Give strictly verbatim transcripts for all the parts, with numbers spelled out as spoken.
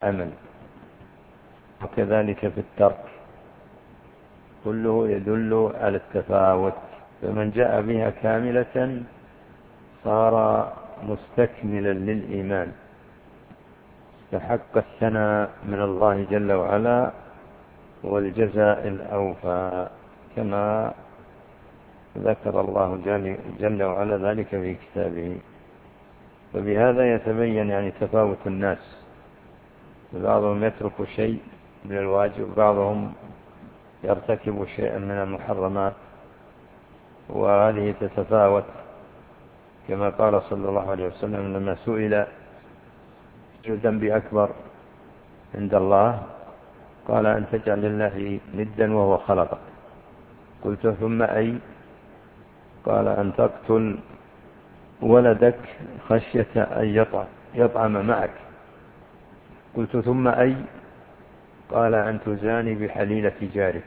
عمل، وكذلك في الترك، كله يدل على التفاوت. فمن جاء بها كاملة صار مستكملا للإيمان، استحق الثناء من الله جل وعلا والجزاء الأوفى، كما ذكر الله جل وعلا ذلك في كتابه. وبهذا يتبين يعني تفاوت الناس، بعضهم يترك شيء من الواجب، بعضهم يرتكب شيئا من المحرمات، وهذه تتفاوت، كما قال صلى الله عليه وسلم لما سئل أي ذنب أكبر عند الله قال أن تجعل لله ندا وهو خلقك. قلت ثم أي؟ قال أن تقتل ولدك خشية أن يطعم, يطعم معك. قلت ثم أي؟ قال أن تزاني بحليلة جارك.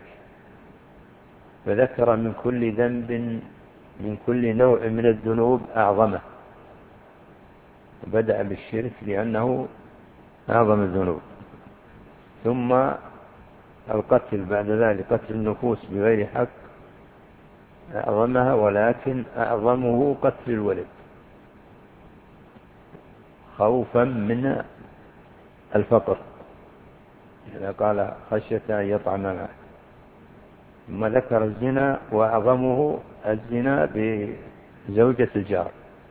فذكر من كل ذنب، من كل نوع من الذنوب أعظمه، بدأ بالشرك لأنه أعظم الذنوب، ثم القتل بعد ذلك، قتل النفوس بغير حق أعظمها، ولكن أعظمه قتل الولد خوفا من الفقر، إذا قال خشية أن يطعم معه. ثم ذكر الزنا وأعظمه الزنا بزوجة الجار،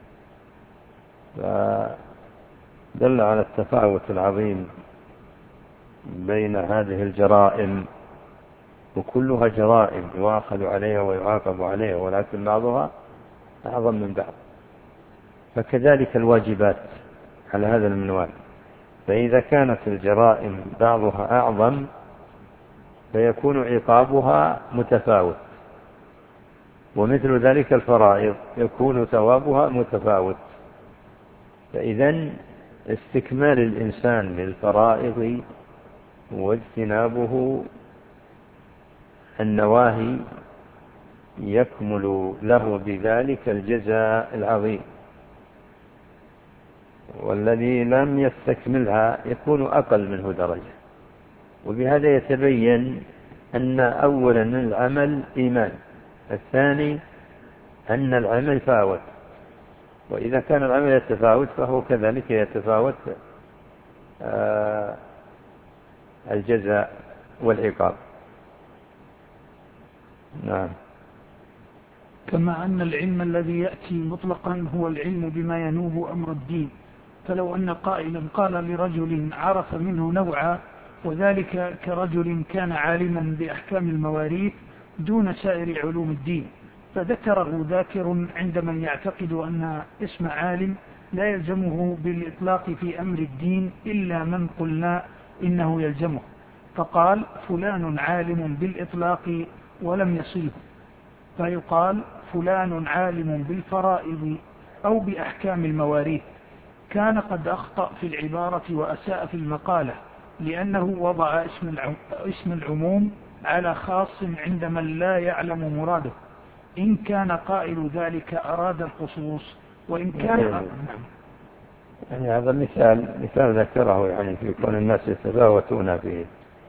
فدل على التفاوت العظيم بين هذه الجرائم، وكلها جرائم يؤاخذ عليها ويعاقب عليها، ولكن بعضها أعظم من بعض. فكذلك الواجبات على هذا المنوال، فإذا كانت الجرائم بعضها أعظم فيكون عقابها متفاوت، ومثل ذلك الفرائض يكون ثوابها متفاوت. فإذن استكمال الإنسان للفرائض واجتنابه النواهي يكمل له بذلك الجزاء العظيم، والذي لم يستكملها يكون أقل منه درجة. وبهذا يتبين أن أولا العمل إيمان، الثاني أن العمل فاوت، وإذا كان العمل يتفاوت فهو كذلك يتفاوت آه الجزاء والعقاب. نعم. كما أن العلم الذي يأتي مطلقا هو العلم بما ينوب أمر الدين، فلو أن قائلا قال لرجل عرف منه نوعا، وذلك كرجل كان عالما بأحكام المواريث دون سائر علوم الدين، فذكره ذاكر عند من يعتقد أن اسم عالم لا يلزمه بالإطلاق في أمر الدين إلا من قلنا إنه يلزمه، فقال فلان عالم بالإطلاق ولم يصله، فيقال فلان عالم بالفرائض أو بأحكام المواريث، كان قد أخطأ في العبارة وأساء في المقالة، لأنه وضع اسم العموم على خاص عند من لا يعلم مراده، إن كان قائل ذلك أراد الخصوص، وإن كان يعني هذا مثال مثال ذكره يعني في كون الناس يتفاوتون في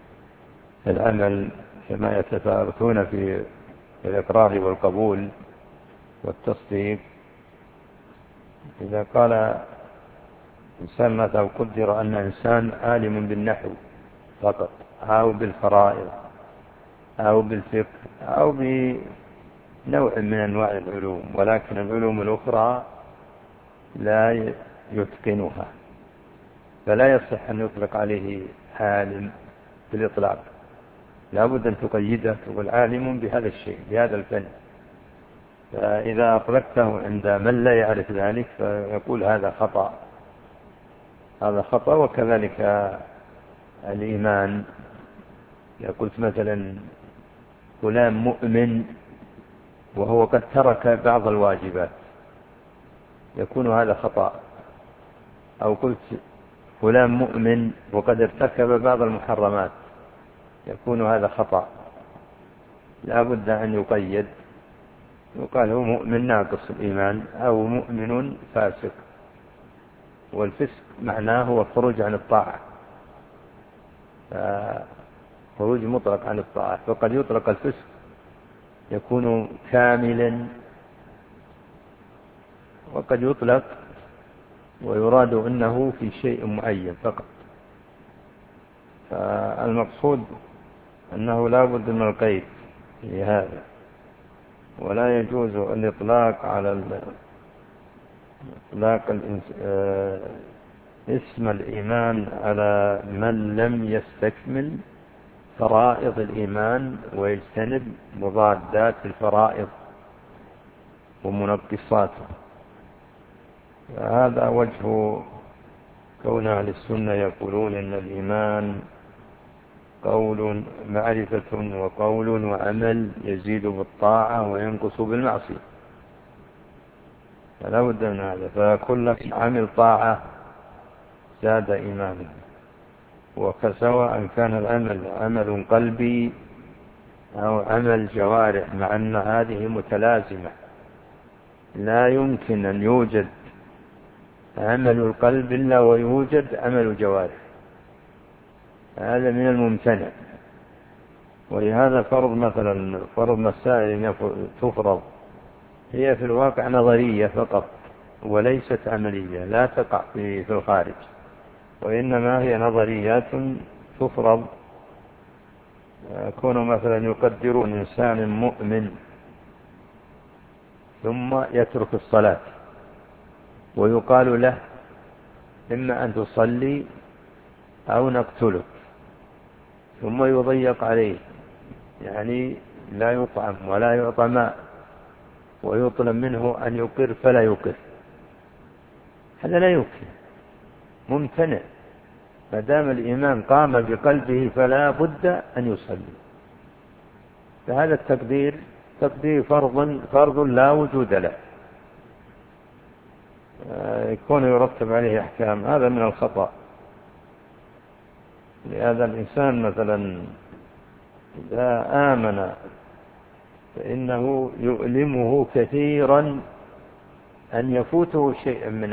العمل كما يتفاوتون في الإقرار والقبول والتصديق. إذا قال إنسان مثلا قدر أن إنسان عالم بالنحو فقط أو بالفرائض أو بالفقه أو بنوع من أنواع العلوم، ولكن العلوم الأخرى لا يتقنها، فلا يصح أن يطلق عليه عالم بالإطلاق، لا بد أن تقيده تقول عالم بهذا الشيء بهذا الفن. فإذا أطلقته عند من لا يعرف ذلك فيقول هذا خطأ، هذا خطأ. وكذلك الإيمان، يقول مثلا فلان مؤمن وهو قد ترك بعض الواجبات، يكون هذا خطأ. أو قلت فلان مؤمن وقد ارتكب بعض المحرمات، يكون هذا خطأ. لا بد أن يقيد، يقال هو مؤمن ناقص الإيمان أو مؤمن فاسق، والفسق معناه هو الخروج عن الطاعة، خروج مطلق عن الطاعة. فقد يطلق الفسق يكون كاملا، وقد يطلق ويراد أنه في شيء معين فقط. فالمقصود أنه لا بد من القيد في هذا، ولا يجوز الإطلاق على إطلاق اسم الإيمان على من لم يستكمل فرائض الإيمان ويجتنب مضادات الفرائض ومنقصاته. هذا وجه كون أهل السنة يقولون إن الإيمان قول معرفة وقول وعمل، يزيد بالطاعة وينقص بالمعصية. فلا بد من هذا، فكل عمل طاعة زاد إيمانه، وكسواء كان العمل عمل قلبي أو عمل جوارح، مع أن هذه متلازمة. لا يمكن أن يوجد عمل القلب إلا ويوجد عمل الجوارح، هذا من الممتنع. ولهذا فرض مثلا فرض مسائل تفرض هي في الواقع نظرية فقط وليست عملية، لا تقع في الخارج، وإنما هي نظريات تفرض. كونوا مثلا يقدرون إنسان مؤمن ثم يترك الصلاة، ويقال له إما أن تصلي أو نقتلك، ثم يضيق عليه، يعني لا يطعم ولا يعطى ماء، ويطلب منه أن يقر فلا يقر. هذا لا يمكن، ممتنع. ما دام الإيمان قام بقلبه فلا بد أن يصلي. فهذا التقدير تقدير فرض فرض لا وجود له، يكون يرتب عليه أحكام، هذا من الخطأ. لهذا الإنسان مثلا إذا آمن فإنه يؤلمه كثيرا أن يفوته شيء من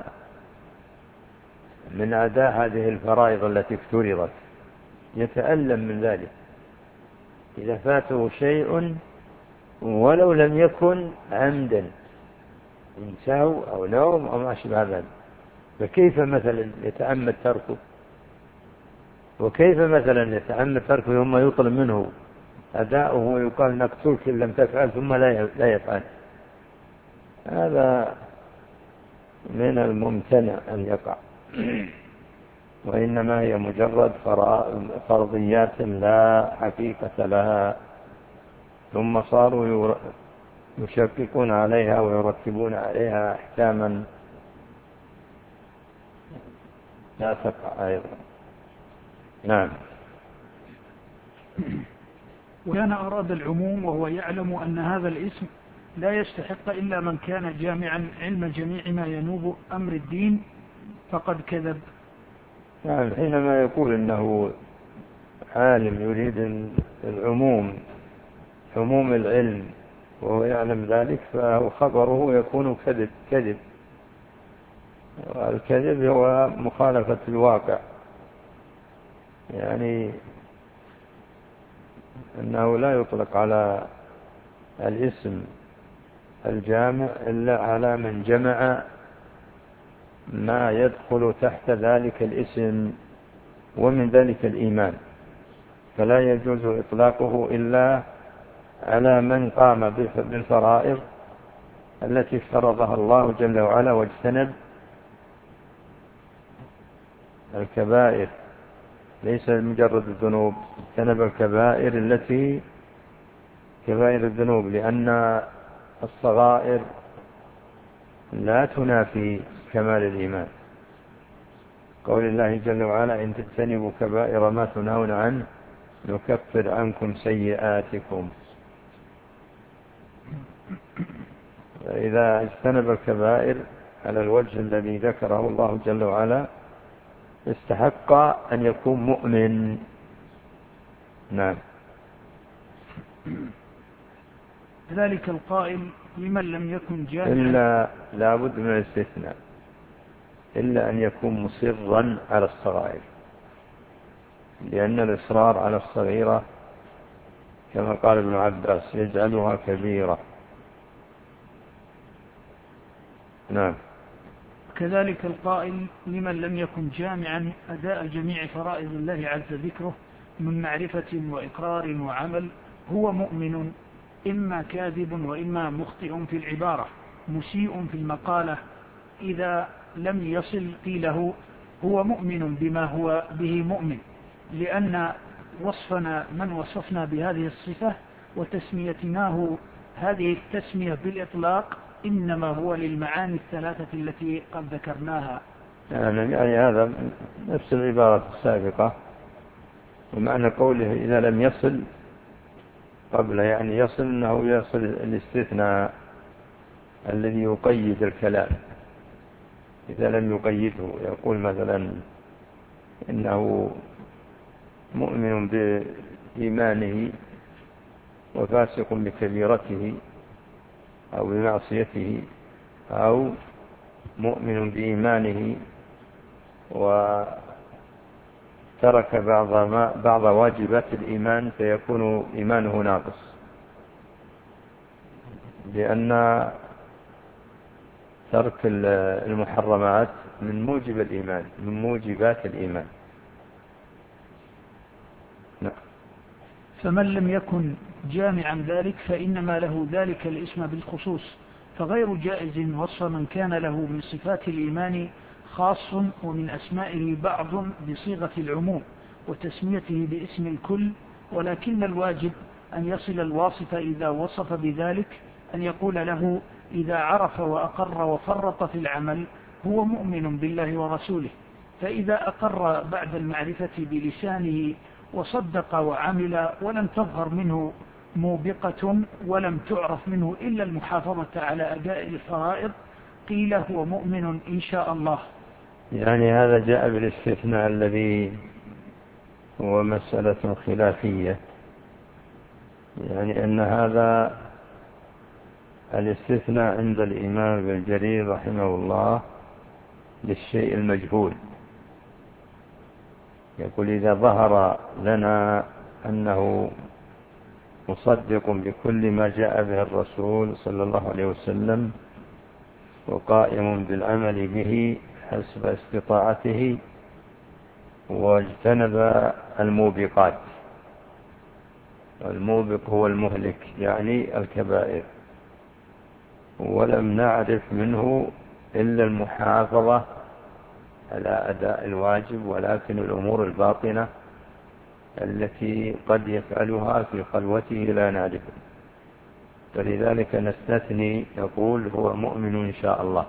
من أداء هذه الفرائض التي افترضت، يتألم من ذلك إذا فاته شيء ولو لم يكن عمدا، من سهو أو نوم أو ما شابه ذلك. فكيف مثلا يتعمد تركه؟ وكيف مثلا يتعمد تركه ثم يطلب منه أداؤه ويقال نقتلك إن لم تفعل ثم لا يفعل؟ هذا من الممتنع أن يقع. وإنما هي مجرد فرضيات لا حقيقة لها، ثم صاروا يشككون عليها ويرتبون عليها أحكاما لا تقع أيضا. نعم. وكان أراد العموم وهو يعلم أن هذا الاسم لا يستحق إلا من كان جامعا علم جميع ما ينوب أمر الدين فقد كذب. يعني حينما يقول إنه عالم يريد العموم، عموم العلم، وهو يعلم ذلك، فهو خبره يكون كذب كذب والكذب هو مخالفة الواقع، يعني أنه لا يطلق على الاسم الجامع إلا على من جمع ما يدخل تحت ذلك الاسم، ومن ذلك الإيمان، فلا يجوز إطلاقه إلا على من قام بالفرائض التي افترضها الله جل وعلا، واجتنب الكبائر، ليس مجرد الذنوب، اجتنب الكبائر التي كبائر الذنوب، لأن الصغائر لا تنافي كمال الإيمان. قول الله جل وعلا إن تجتنبوا كبائر ما تنهون عنه نكفر عنكم سيئاتكم. فإذا اجتنب الكبائر على الوجه الذي ذكره الله جل وعلا استحق أن يكون مؤمن. نعم. ذلك القائل لمن لم يكن جاهلا إلا لا بد من الاستثناء، إلا أن يكون مصرا على الصغائر، لأن الإصرار على الصغيرة كما قال ابن عباس يجعلها كبيرة. نعم. كذلك القائل لمن لم يكن جامعا أداء جميع فرائض الله عز ذكره من معرفة وإقرار وعمل هو مؤمن، إما كاذب وإما مخطئ في العبارة مسيء في المقالة. إذا لم يصل قيله هو مؤمن بما هو به مؤمن، لأن وصفنا من وصفنا بهذه الصفة وتسميتناه هذه التسمية بالإطلاق إنما هو للمعاني الثلاثة التي قد ذكرناها. يعني هذا نفس العبارة السابقة، ومعنى قوله إذا لم يصل قبل يعني يصل أنه يصل الاستثناء الذي يقيد الكلام. إذا لم يقيده يقول مثلا إنه مؤمن بإيمانه وفاسق بكبيرته أو بمعصيته، أو مؤمن بإيمانه وترك بعض, ما بعض واجبات الإيمان فيكون إيمانه ناقص، لأن ترك المحرمات من موجب الإيمان من موجبات الإيمان. نعم. فمن لم يكن جامعا ذلك فإنما له ذلك الاسم بالخصوص، فغير جائز وصف من كان له من صفات الإيمان خاص ومن أسمائه بعض بصيغة العموم وتسميته باسم الكل، ولكن الواجب أن يصل الواصف إذا وصف بذلك أن يقول له إذا عرف وأقر وفرط في العمل هو مؤمن بالله ورسوله. فإذا أقر بعد المعرفة بلسانه وصدق وعمل ولم تظهر منه موبقة ولم تعرف منه إلا المحافظة على أداء الفرائض قيل هو مؤمن إن شاء الله. يعني هذا جاء بالاستثناء الذي هو مسألة خلافية، يعني أن هذا الاستثناء عند الإمام ابن جرير رحمه الله للشيء المجهول. يقول إذا ظهر لنا أنه مصدق بكل ما جاء به الرسول صلى الله عليه وسلم وقائم بالعمل به حسب استطاعته واجتنب الموبقات، الموبق هو المهلك يعني الكبائر، ولم نعرف منه إلا المحافظة على أداء الواجب، ولكن الأمور الباطنة التي قد يفعلها في خلوته لا نعرف، فلذلك نستثني نقول هو مؤمن إن شاء الله.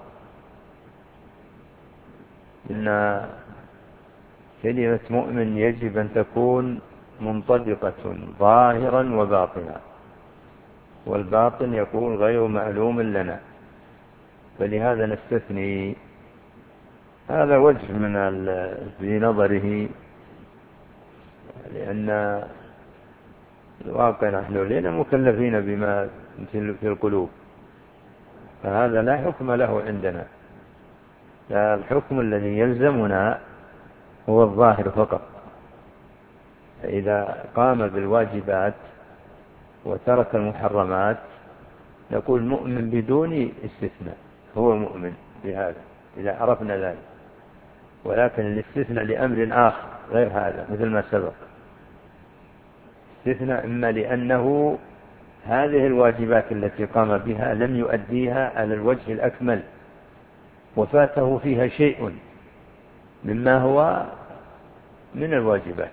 إن كلمة مؤمن يجب أن تكون منطبقة ظاهرا وباطنا، والباطن يكون غير معلوم لنا، فلهذا نستثني. هذا وجه من في نظره، لأن الواقع نحن لنا مكلفين بما في القلوب، فهذا لا حكم له عندنا، الحكم الذي يلزمنا هو الظاهر فقط. فإذا قام بالواجبات وترك المحرمات نقول مؤمن بدون استثناء، هو مؤمن بهذا إذا عرفنا ذلك، ولكن الاستثناء لأمر آخر غير هذا مثل ما سبق. استثناء إما لأنه هذه الواجبات التي قام بها لم يؤديها على الوجه الأكمل وفاته فيها شيء مما هو من الواجبات،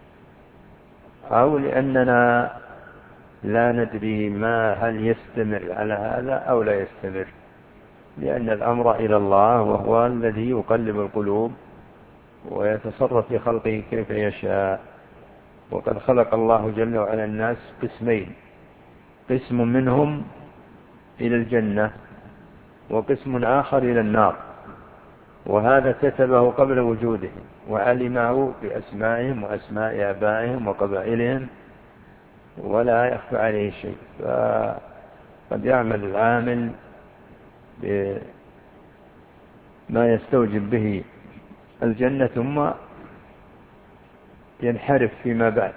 أو لأننا لا ندري ما هل يستمر على هذا أو لا يستمر، لأن الأمر إلى الله وهو الذي يقلب القلوب ويتصرف في خلقه كيف يشاء. وقد خلق الله جل وعلا الناس قسمين، قسم منهم إلى الجنة وقسم آخر إلى النار، وهذا كتبه قبل وجودهم وعلمه بأسمائهم وأسماء آبائهم وقبائلهم ولا يخفى عليه شيء. فقد يعمل العامل بما يستوجب به الجنة ثم ينحرف فيما بعد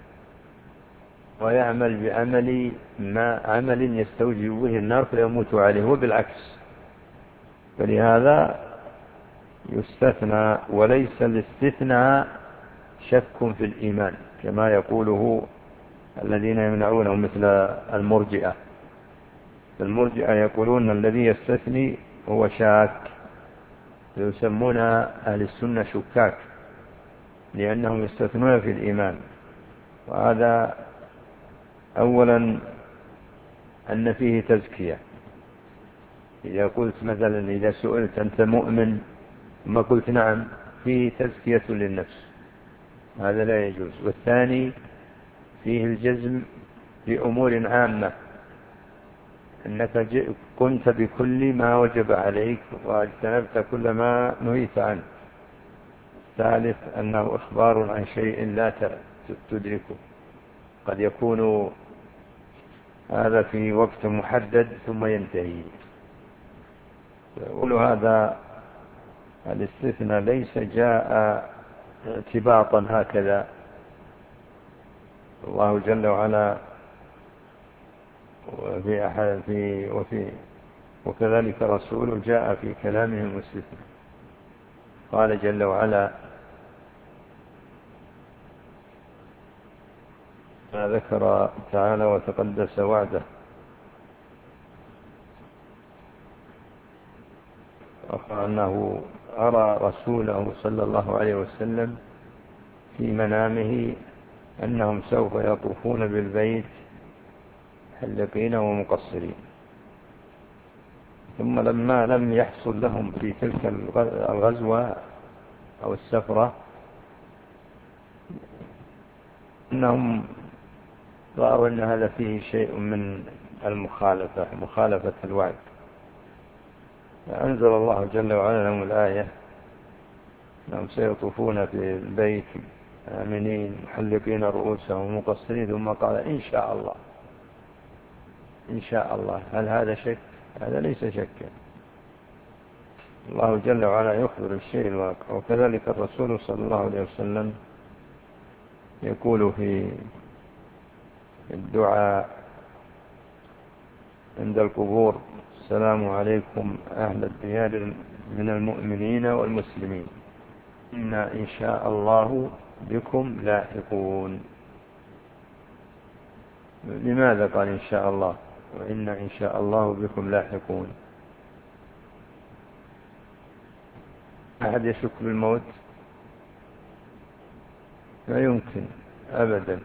ويعمل بعمل ما عمل يستوجب به النار فيموت عليه، وبالعكس. فلهذا يستثنى، وليس الاستثناء شك في الإيمان كما يقوله الذين يمنعونه مثل المرجئة. المرجئة يقولون الذي يستثني هو شاك، يسمون أهل السنة شكاك، لأنهم يستثنون في الإيمان. وهذا أولا أن فيه تزكية. إذا قلت مثلا، إذا سئلت أنت مؤمن ما قلت نعم، فيه تزكية للنفس، هذا لا يجوز. والثاني فيه الجزم بأمور عامة، أنك قمت بكل ما وجب عليك واجتنبت كل ما نهيت عنه. الثالث أنه إخبار عن شيء لا تدركه، قد يكون هذا في وقت محدد ثم ينتهي. يقول هذا الاستثناء ليس جاء اعتباطا هكذا. الله جل وعلا وفي أحد في وفي وكذلك رسول جاء في كلامه المستثنى، قال جل وعلا ما ذكر تعالى وتقدس وعده، أنه أرى رسوله صلى الله عليه وسلم في منامه أنهم سوف يطوفون بالبيت حلقين ومقصرين. ثم لما لم يحصل لهم في تلك الغزوة أو السفرة أنهم رأوا أن هذا فيه شيء من المخالفة، مخالفة الوعد، فأنزل الله جل وعلا لهم الآية أنهم سيطوفون في البيت آمنين محلقين رؤوسهم مقصرين، ثم قال إن شاء الله. إن شاء الله، هل هذا شك؟ هذا ليس شكا. الله جل وعلا يخبر الشيء الواقع. وكذلك الرسول صلى الله عليه وسلم يقول في الدعاء عند القبور السلام عليكم أهل الديار من المؤمنين والمسلمين إنا إن شاء الله بكم لاحقون. لماذا قال إن شاء الله وإنا إن شاء الله بكم لاحقون؟ أحد يشك بالموت؟ لا يمكن أبدا.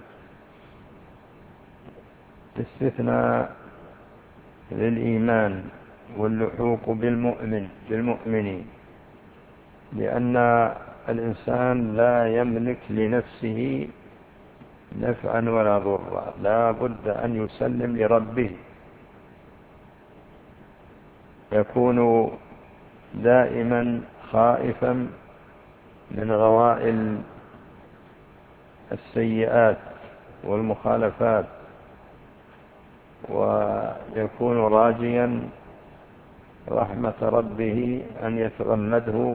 استثناء للإيمان واللحوق بالمؤمن بالمؤمنين، لأن الإنسان لا يملك لنفسه نفعا ولا ضرا، لا بد أن يسلم لربه، يكون دائما خائفا من غوائل السيئات والمخالفات، ويكون راجيا رحمة ربه أن يتغمده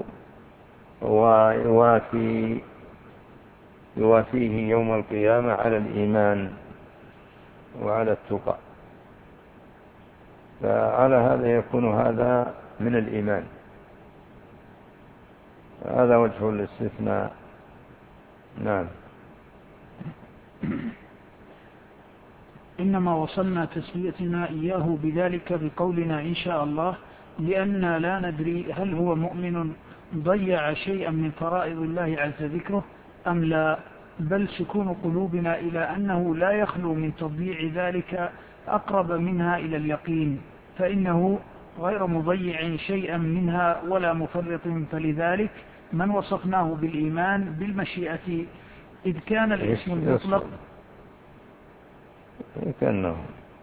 ويوافي يوافيه يوم القيامة على الإيمان وعلى التقى. فعلى هذا يكون هذا من الإيمان. هذا وجه الاستثناء. نعم. إنما وصلنا تسميتنا إياه بذلك بقولنا إن شاء الله، لأننا لا ندري هل هو مؤمن ضيع شيئا من فرائض الله عز ذكره أم لا، بل سكون قلوبنا إلى أنه لا يخلو من تضييع ذلك أقرب منها إلى اليقين، فإنه غير مضيع شيئا منها ولا مفرط. فلذلك من وصفناه بالإيمان بالمشيئة إذ كان الاسم المطلق كأنه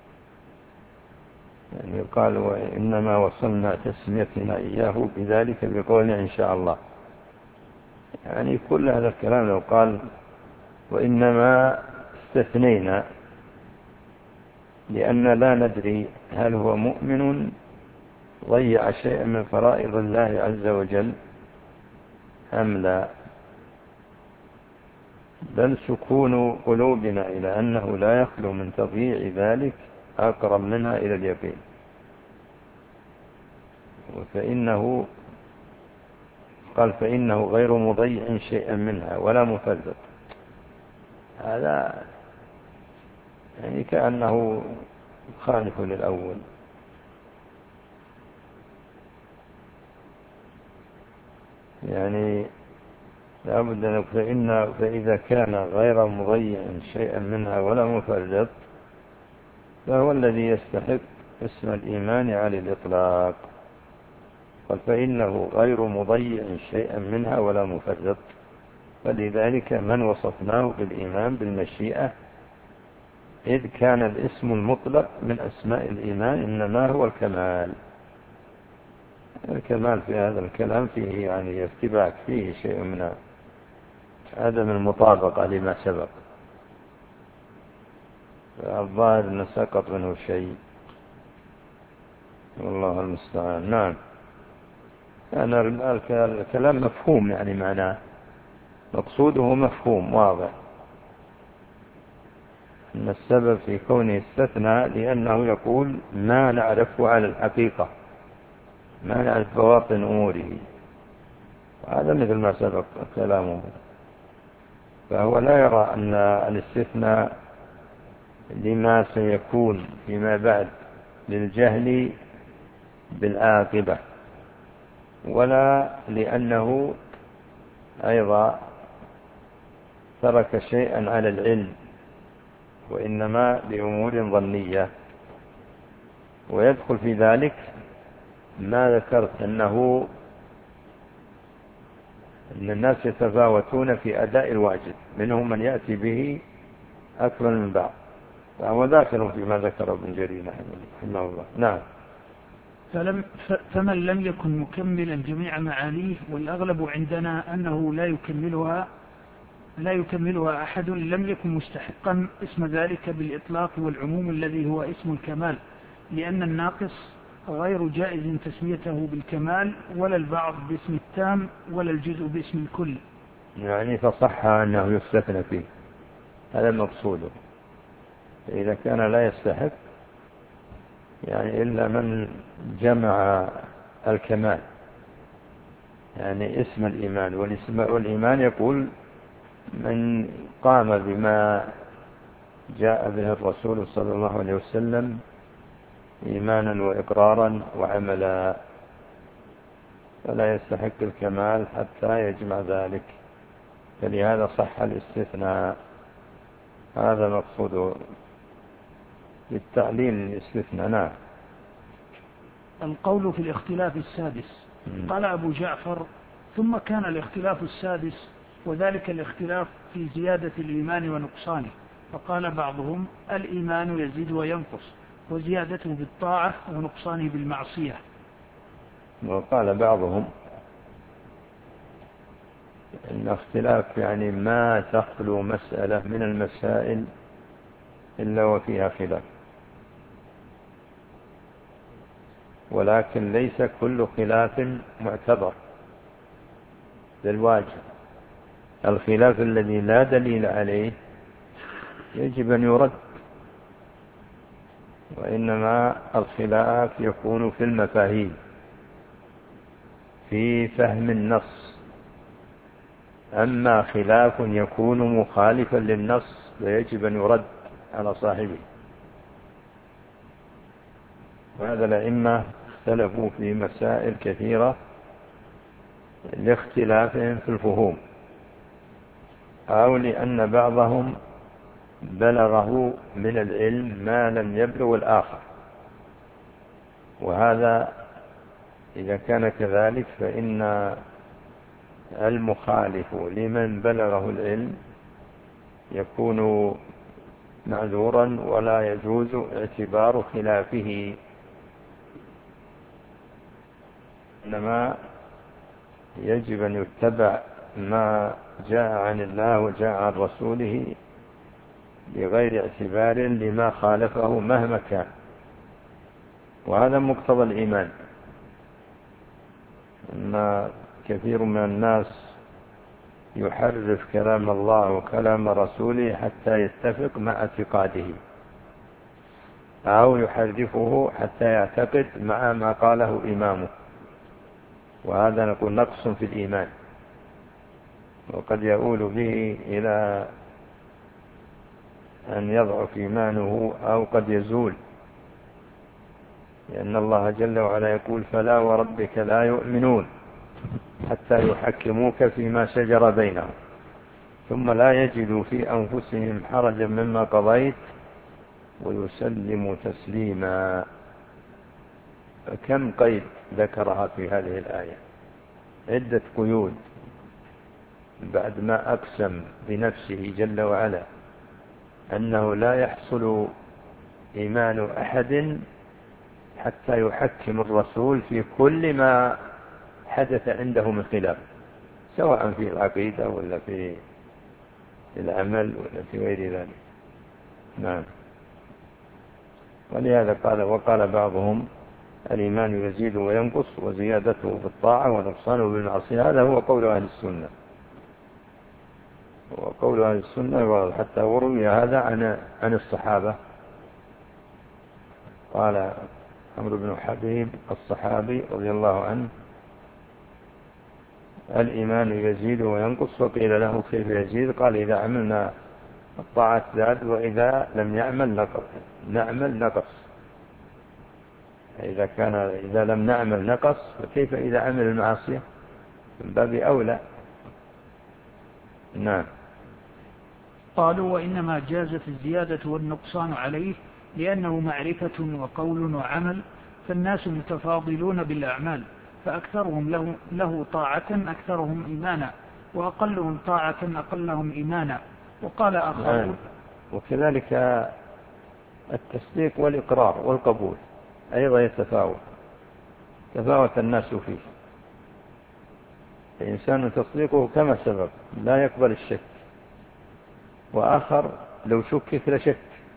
يعني يقال وإنما وصلنا تسميتنا إياه بذلك بقولنا إن شاء الله. يعني كل هذا الكلام لو قال وإنما استثنينا لأن لا ندري هل هو مؤمن ضيع شيئا من فرائض الله عز وجل أم لا، بل سكون قلوبنا إلى أنه لا يخلو من تضييع ذلك أقرب منها إلى اليقين، فإنه قال فإنه غير مضيع شيئا منها ولا مفرط. هذا يعني كأنه خالف للأول. يعني لابد أن فإن فإذا كان غير مضيع شيئا منها ولا مفرط فهو الذي يستحق اسم الإيمان على الإطلاق. قال فإنه غير مضيع شيئا منها ولا مفرط، فلذلك من وصفناه بالإيمان بالمشيئة، إذ كان الاسم المطلق من أسماء الإيمان إنما هو الكمال. الكمال في هذا الكلام فيه يعني ارتباك، فيه شيء من عدم المطابقة لما سبق، الظاهر أن سقط منه شيء، والله المستعان. نعم، أنا الكلام مفهوم، يعني معناه مقصوده مفهوم واضح، أن السبب في كونه استثنى لأنه يقول ما نعرفه على الحقيقة، ما نعرف بواطن أموره، وهذا مثل ما سبق كلامه. فهو لا يرى أن الاستثناء لما سيكون فيما بعد للجهل بالعاقبة، ولا لأنه أيضا ترك شيئا على العلم، وإنما لأمور ظنية. ويدخل في ذلك ما ذكرت أنه أن الناس يتفاوتون في أداء الواجب، منهم من يأتي به أكمل من بعض، فهو داخل فيما ذكر ابن جرير رحمه الله. نعم. فلم فمن لم يكن مكملا جميع معانيه، والأغلب عندنا أنه لا يكملها لا يكملها أحد، لم يكن مستحقا اسم ذلك بالإطلاق والعموم الذي هو اسم الكمال، لأن الناقص غير جائز تسميته بالكمال، ولا البعض باسم التام ولا الجزء باسم الكل. يعني فصح أنه يستثنى فيه، هذا مقصوده. إذا كان لا يستحق يعني إلا من جمع الكمال، يعني اسم الإيمان والإيمان يقول من قام بما جاء به الرسول صلى الله عليه وسلم إيمانا وإقرارا وعملا، فلا يستحق الكمال حتى يجمع ذلك، فلهذا صح الاستثناء. هذا مقصود بالتعليل الاستثناء. نعم. القول في الاختلاف السادس. قال أبو جعفر: ثم كان الاختلاف السادس، وذلك الاختلاف في زيادة الإيمان ونقصانه. فقال بعضهم: الإيمان يزيد وينقص، وزيادته بالطاعة ونقصانه بالمعصية. وقال بعضهم إن اختلاف يعني ما تخلو مسألة من المسائل إلا وفيها خلاف، ولكن ليس كل خلاف معتبر بالواجب. الخلاف الذي لا دليل عليه يجب أن يرد، وإنما الخلاف يكون في المفاهيم، في فهم النص. أما خلاف يكون مخالفا للنص فيجب أن يرد على صاحبه. وهذا الأئمة اختلفوا في مسائل كثيرة لاختلافهم في الفهوم، أو لأن بعضهم بلغه من العلم ما لم يبلغ الآخر، وهذا إذا كان كذلك فإن المخالف لمن بلغه العلم يكون معذورا، ولا يجوز اعتبار خلافه، إنما يجب أن يتبع ما جاء عن الله وجاء عن رسوله بغير اعتبار لما خالفه مهما كان. وهذا مقتضى الإيمان، أن كثير من الناس يحرف كلام الله وكلام رسوله حتى يتفق مع اعتقاده، أو يحرفه حتى يعتقد مع ما قاله إمامه، وهذا نقول نقص في الإيمان، وقد يؤول به إلى أن يضعف إيمانه أو قد يزول، لأن الله جل وعلا يقول: فلا وربك لا يؤمنون حتى يحكموك فيما شجر بينهم ثم لا يجدوا في أنفسهم حرجا مما قضيت ويسلموا تسليما. كم قيد ذكرها في هذه الآية، عدة قيود، بعد ما أقسم بنفسه جل وعلا أنه لا يحصل إيمان أحد حتى يحكم الرسول في كل ما حدث عنده من خلاف، سواء في العقيدة ولا في العمل ولا في غير ذلك. نعم. ولهذا قال وقال بعضهم: الإيمان يزيد وينقص، وزيادته بالطاعة ونقصانه بالمعصية. هذا هو قول أهل السنة، وقول أهل السنة حتى وروي هذا عن عن الصحابة. قال عمرو بن حبيب الصحابي رضي الله عنه: الإيمان يزيد وينقص. وقيل له: كيف يزيد؟ قال: إذا عملنا الطاعات زاد، وإذا لم يعمل نقص نعمل نقص. إذا كان إذا لم نعمل نقص، فكيف إذا عمل المعصية؟ من باب أولى. نعم. قالوا: وإنما جازت الزيادة والنقصان عليه لأنه معرفة وقول وعمل، فالناس متفاضلون بالأعمال، فأكثرهم له, له طاعة أكثرهم إيمانا، وأقلهم طاعة أقلهم إيمانا. وقال آخرون: وكذلك التصديق والإقرار والقبول أيضا يتفاوت، تفاوت الناس فيه. الإنسان تصديقه كما سبق لا يقبل الشك، وآخر لو شكك لشك،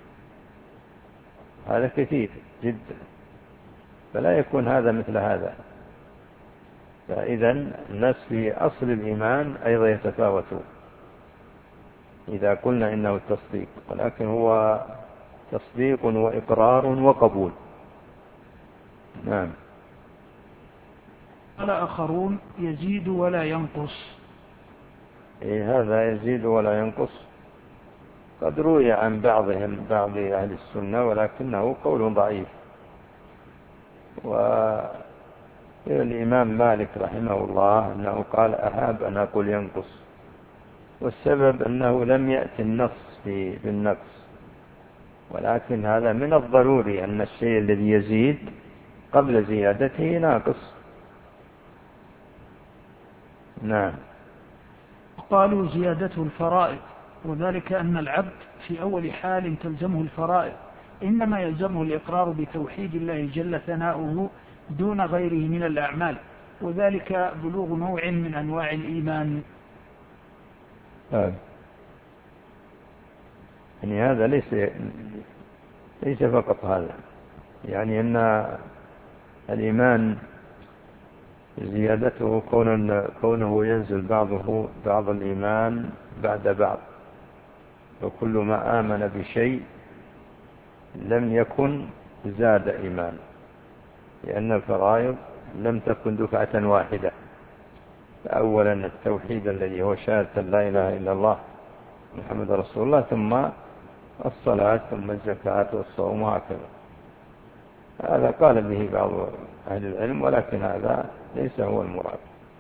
هذا كثير جدا، فلا يكون هذا مثل هذا. فإذا الناس في أصل الإيمان أيضا يتفاوتون إذا قلنا إنه التصديق، ولكن هو تصديق وإقرار وقبول. نعم. قال آخرون: يزيد ولا ينقص. إيه هذا يزيد ولا ينقص قد روي عن بعضهم بعض أهل السنة، ولكنه قول ضعيف. والإمام مالك رحمه الله أنه قال: أحاب أن أقول ينقص، والسبب أنه لم يأتي النص في النقص، ولكن هذا من الضروري أن الشيء الذي يزيد قبل زيادته ناقص. نعم. قالوا: زيادته الفرائض، وذلك أن العبد في أول حال تلزمه الفرائض، إنما يلزمه الإقرار بتوحيد الله جل ثناؤه دون غيره من الأعمال، وذلك بلوغ نوع من أنواع الإيمان. آه. يعني هذا ليس ليس فقط هذا، يعني أن الإيمان زيادته كونه ينزل بعضه بعض الإيمان بعد بعض، وكل ما آمن بشيء لم يكن زاد إيمان، لأن الفرائض لم تكن دفعة واحدة. أولا التوحيد الذي هو شهادة لا إله إلا الله محمد رسول الله، ثم الصلاة، ثم الزكاة والصوم، وهكذا. هذا قال به بعض أهل العلم، ولكن هذا ليس هو المراد.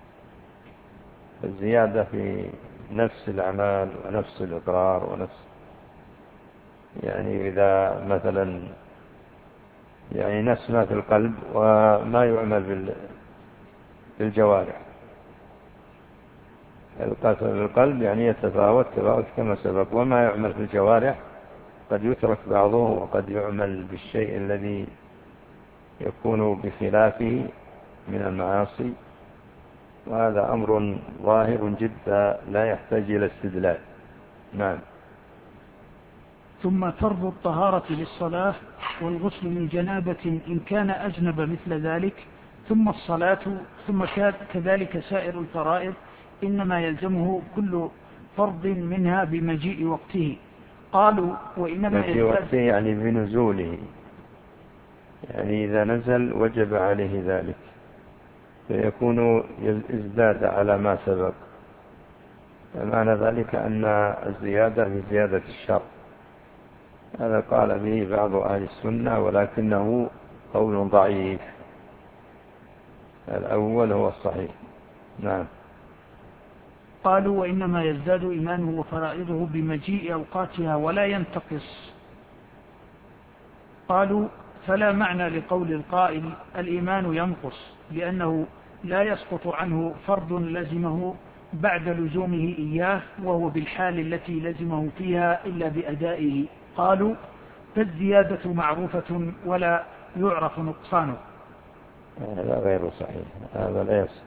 الزيادة في نفس الأعمال ونفس الإقرار ونفس، يعني إذا مثلا يعني نسمة في القلب وما يعمل بالجوارح. القسم بالقلب يعني يتفاوت تفاوت كما سبق، وما يعمل في الجوارح قد يترك بعضه وقد يعمل بالشيء الذي يكون بخلافه من المعاصي، وهذا أمر ظاهر جدا لا يحتاج إلى استدلال. نعم. ثم فرض الطهارة للصلاة والغسل من جنابة إن كان أجنب مثل ذلك، ثم الصلاة، ثم كذلك سائر الفرائض إنما يلزمه كل فرض منها بمجيء وقته. قالوا وإنما مجيء وقته يعني بنزوله، يعني إذا نزل وجب عليه ذلك فيكون ازداد على ما سبق. فمعنى ذلك أن الزيادة بزيادة الشرط. هذا قال به بعض أهل السنة ولكنه قول ضعيف. الأول هو الصحيح. نعم. قالوا وإنما يزداد إيمانه وفرائضه بمجيء أوقاتها ولا ينتقص. قالوا فلا معنى لقول القائل الإيمان ينقص، لأنه لا يسقط عنه فرض لزمه بعد لزومه إياه وهو بالحال التي لزمه فيها إلا بأدائه. قالوا فالزيادة معروفة ولا يعرف نقصانه. هذا غير صحيح، هذا لا يصح.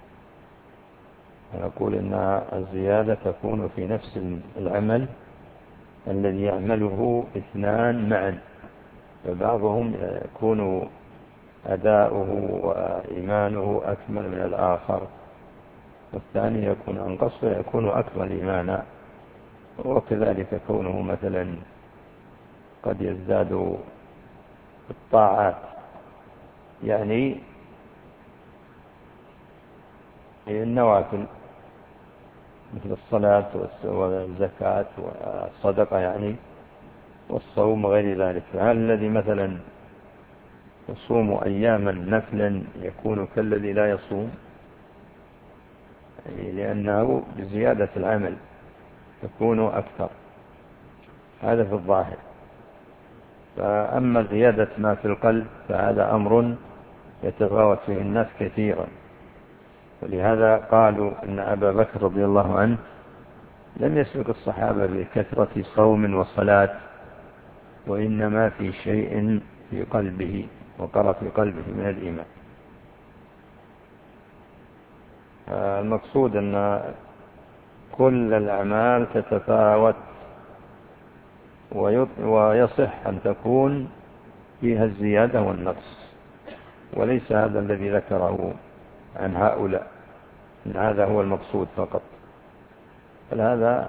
نقول إن الزيادة تكون في نفس العمل الذي يعمله اثنان معا، فبعضهم يكون أداؤه وإيمانه أكمل من الآخر، والثاني يكون أنقص ويكون أكمل إيمانا. وكذلك كونه مثلا قد يزداد الطاعات، يعني النوافل مثل الصلاة والزكاة والصدقة يعني والصوم وغير ذلك. فهل الذي مثلا يصوم أياما نفلا يكون كالذي لا يصوم؟ لأنه بزيادة العمل تكون أكثر، هذا في الظاهر. فأما زيادة ما في القلب فهذا أمر يتفاوت فيه الناس كثيرا. ولهذا قالوا إن أبا بكر رضي الله عنه لم يسبق الصحابة بكثرة صوم وصلاة، وإنما في شيء في قلبه وقر في قلبه من الإيمان. المقصود أن كل الأعمال تتفاوت ويصح أن تكون فيها الزيادة والنقص، وليس هذا الذي ذكره عن هؤلاء، إن هذا هو المقصود فقط. فهذا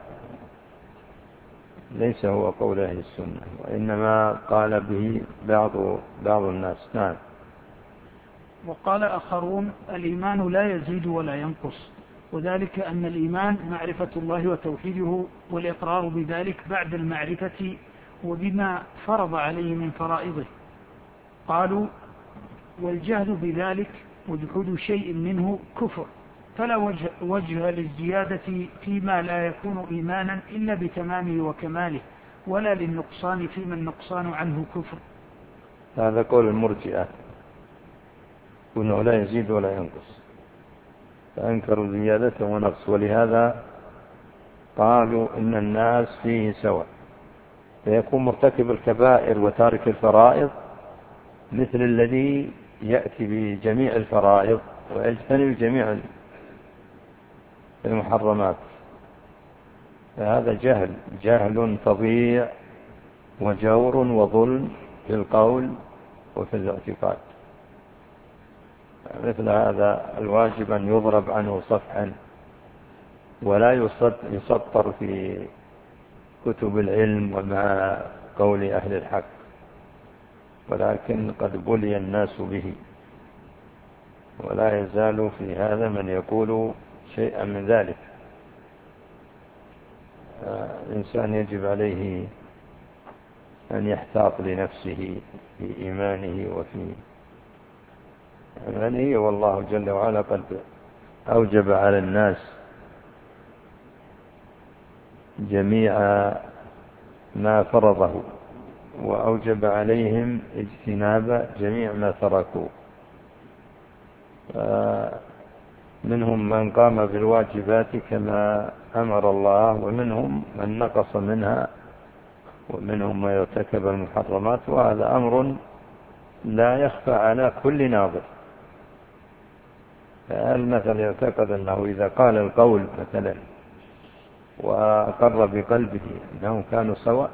ليس هو قول أهل السنة، وإنما قال به بعض بعض الناس. نعم. وقال آخرون الإيمان لا يزيد ولا ينقص، وذلك أن الإيمان معرفة الله وتوحيده والإقرار بذلك بعد المعرفة وبما فرض عليه من فرائضه. قالوا والجهل بذلك وجحود شيء منه كفر، فلا وجه, وجه للزيادة فيما لا يكون إيمانا إلا بتمامه وكماله، ولا للنقصان فيما النقصان عنه كفر. هذا قول المرجئة، وأنه لا يزيد ولا ينقص، فأنكروا زيادة ونقص. ولهذا قالوا إن الناس فيه سواء، فيكون مرتكب الكبائر وتارك الفرائض مثل الذي يأتي بجميع الفرائض ويجتنب جميع المحرمات. فهذا جهل جهل فظيع وجور وظلم في القول وفي الاعتقاد. مثل هذا الواجب أن يضرب عنه صفحا ولا يسطر في كتب العلم ومع قول أهل الحق، ولكن قد بلي الناس به، ولا يزال في هذا من يقول شيئا من ذلك. الإنسان يجب عليه أن يحتاط لنفسه في إيمانه وفي عمله، والله جل وعلا قد أوجب على الناس جميع ما فرضه، وأوجب عليهم اجتناب جميع ما تركوا. منهم من قام بالواجبات كما أمر الله، ومنهم من نقص منها، ومنهم من يرتكب المحرمات. وهذا أمر لا يخفى على كل ناظر. فالمثل يعتقد أنه إذا قال القول مثلا وأقر بقلبه أنهم كانوا سواء،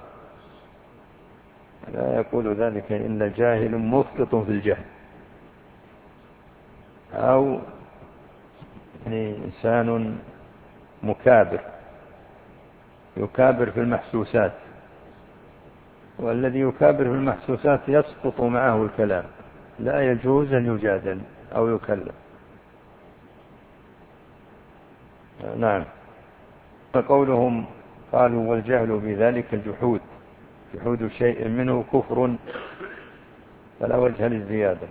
لا يقول ذلك إلا جاهل مسقط في الجهل، أو يعني إنسان مكابر يكابر في المحسوسات، والذي يكابر في المحسوسات يسقط معه الكلام، لا يجوز أن يجادل أو يكلم. نعم. فقولهم قالوا والجهل بذلك الجحود، جحود شيء منه كفر فلا وجه للزيادة،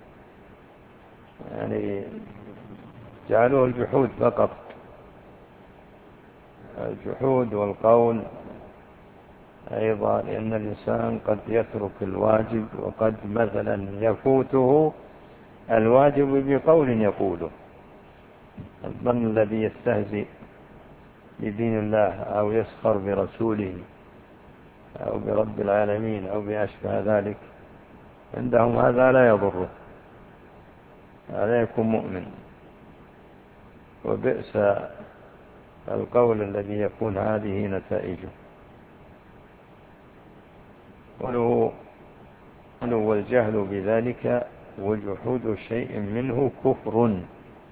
يعني جعلوه الجحود فقط. الجحود والقول أيضا، لأن الإنسان قد يترك الواجب وقد مثلا يفوته الواجب بقول يقوله. الظن الذي يستهزئ بدين الله أو يسخر برسوله أو برب العالمين أو بأشبه ذلك، عندهم هذا لا يضره، هذا يكون مؤمن. وبئس القول الذي يكون هذه نتائجه. قالوا والجهل بذلك وجحود شيء منه كفر.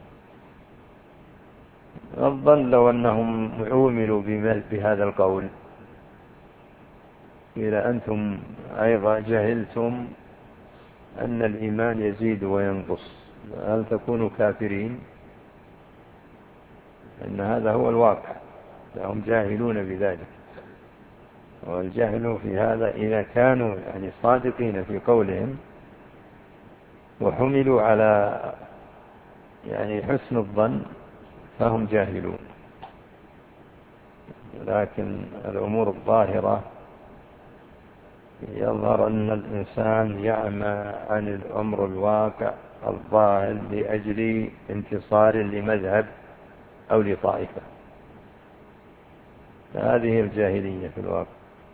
الظن لو أنهم عوملوا بهذا القول، إذا أنتم أيضا جهلتم أن الإيمان يزيد وينقص، هل تكونوا كافرين؟ إن هذا هو الواقع، هم جاهلون بذلك. والجهل في هذا إذا كانوا يعني صادقين في قولهم وحملوا على يعني حسن الظن فهم جاهلون. لكن الأمور الظاهرة يظهر أن الإنسان يعمى عن الأمر الواقع الظاهر لأجل انتصار لمذهب أو لطائفة، هذه الجاهلية في الواقع.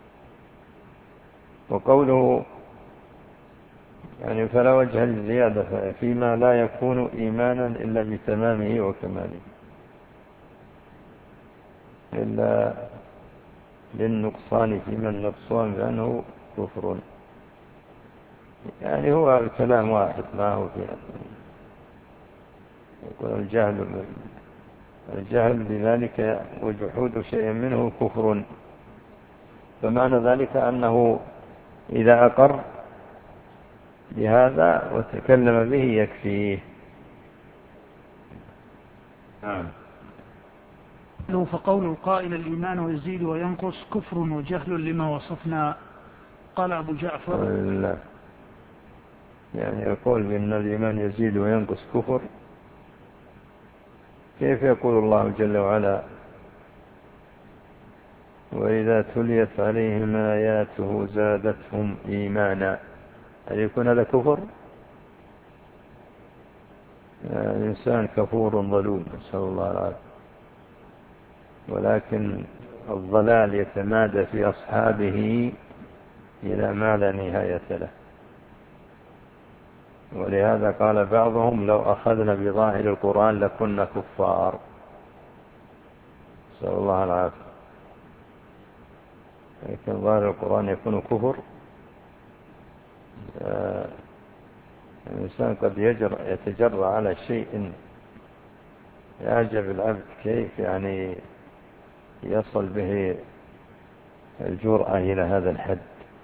وقوله يعني فلا وجه للزيادة فيما لا يكون إيمانا إلا بتمامه وكماله، إلا للنقصان فيما النقصان لأنه كفر. يعني هو الكلام واحد، ما هو فيه يقول الجهل الجهل بذلك وجحود شيء منه كفر. فمعنى ذلك أنه إذا أقر بهذا وتكلم به يكفيه. نعم. فقول القائل الإيمان يزيد وينقص كفر وجهل لما وصفنا. قال أبو جعفر لا، يعني يقول بأن الإيمان يزيد وينقص كفر، كيف يقول الله جل وعلا وإذا تليت عليهم آياته زادتهم إيمانا؟ هل يكون هذا كفر؟ الإنسان كفور ظلوم، نسأل الله العافية. ولكن الضلال يتمادى في أصحابه إلى ما لا نهاية له. ولهذا قال بعضهم لو أخذنا بظاهر القرآن لكنا كفار، نسأل الله العافية. لكن ظاهر القرآن يكون كفر. الإنسان قد يتجرأ على شيء يعجب العبد كيف يعني يصل به الجرأة إلى هذا الحد.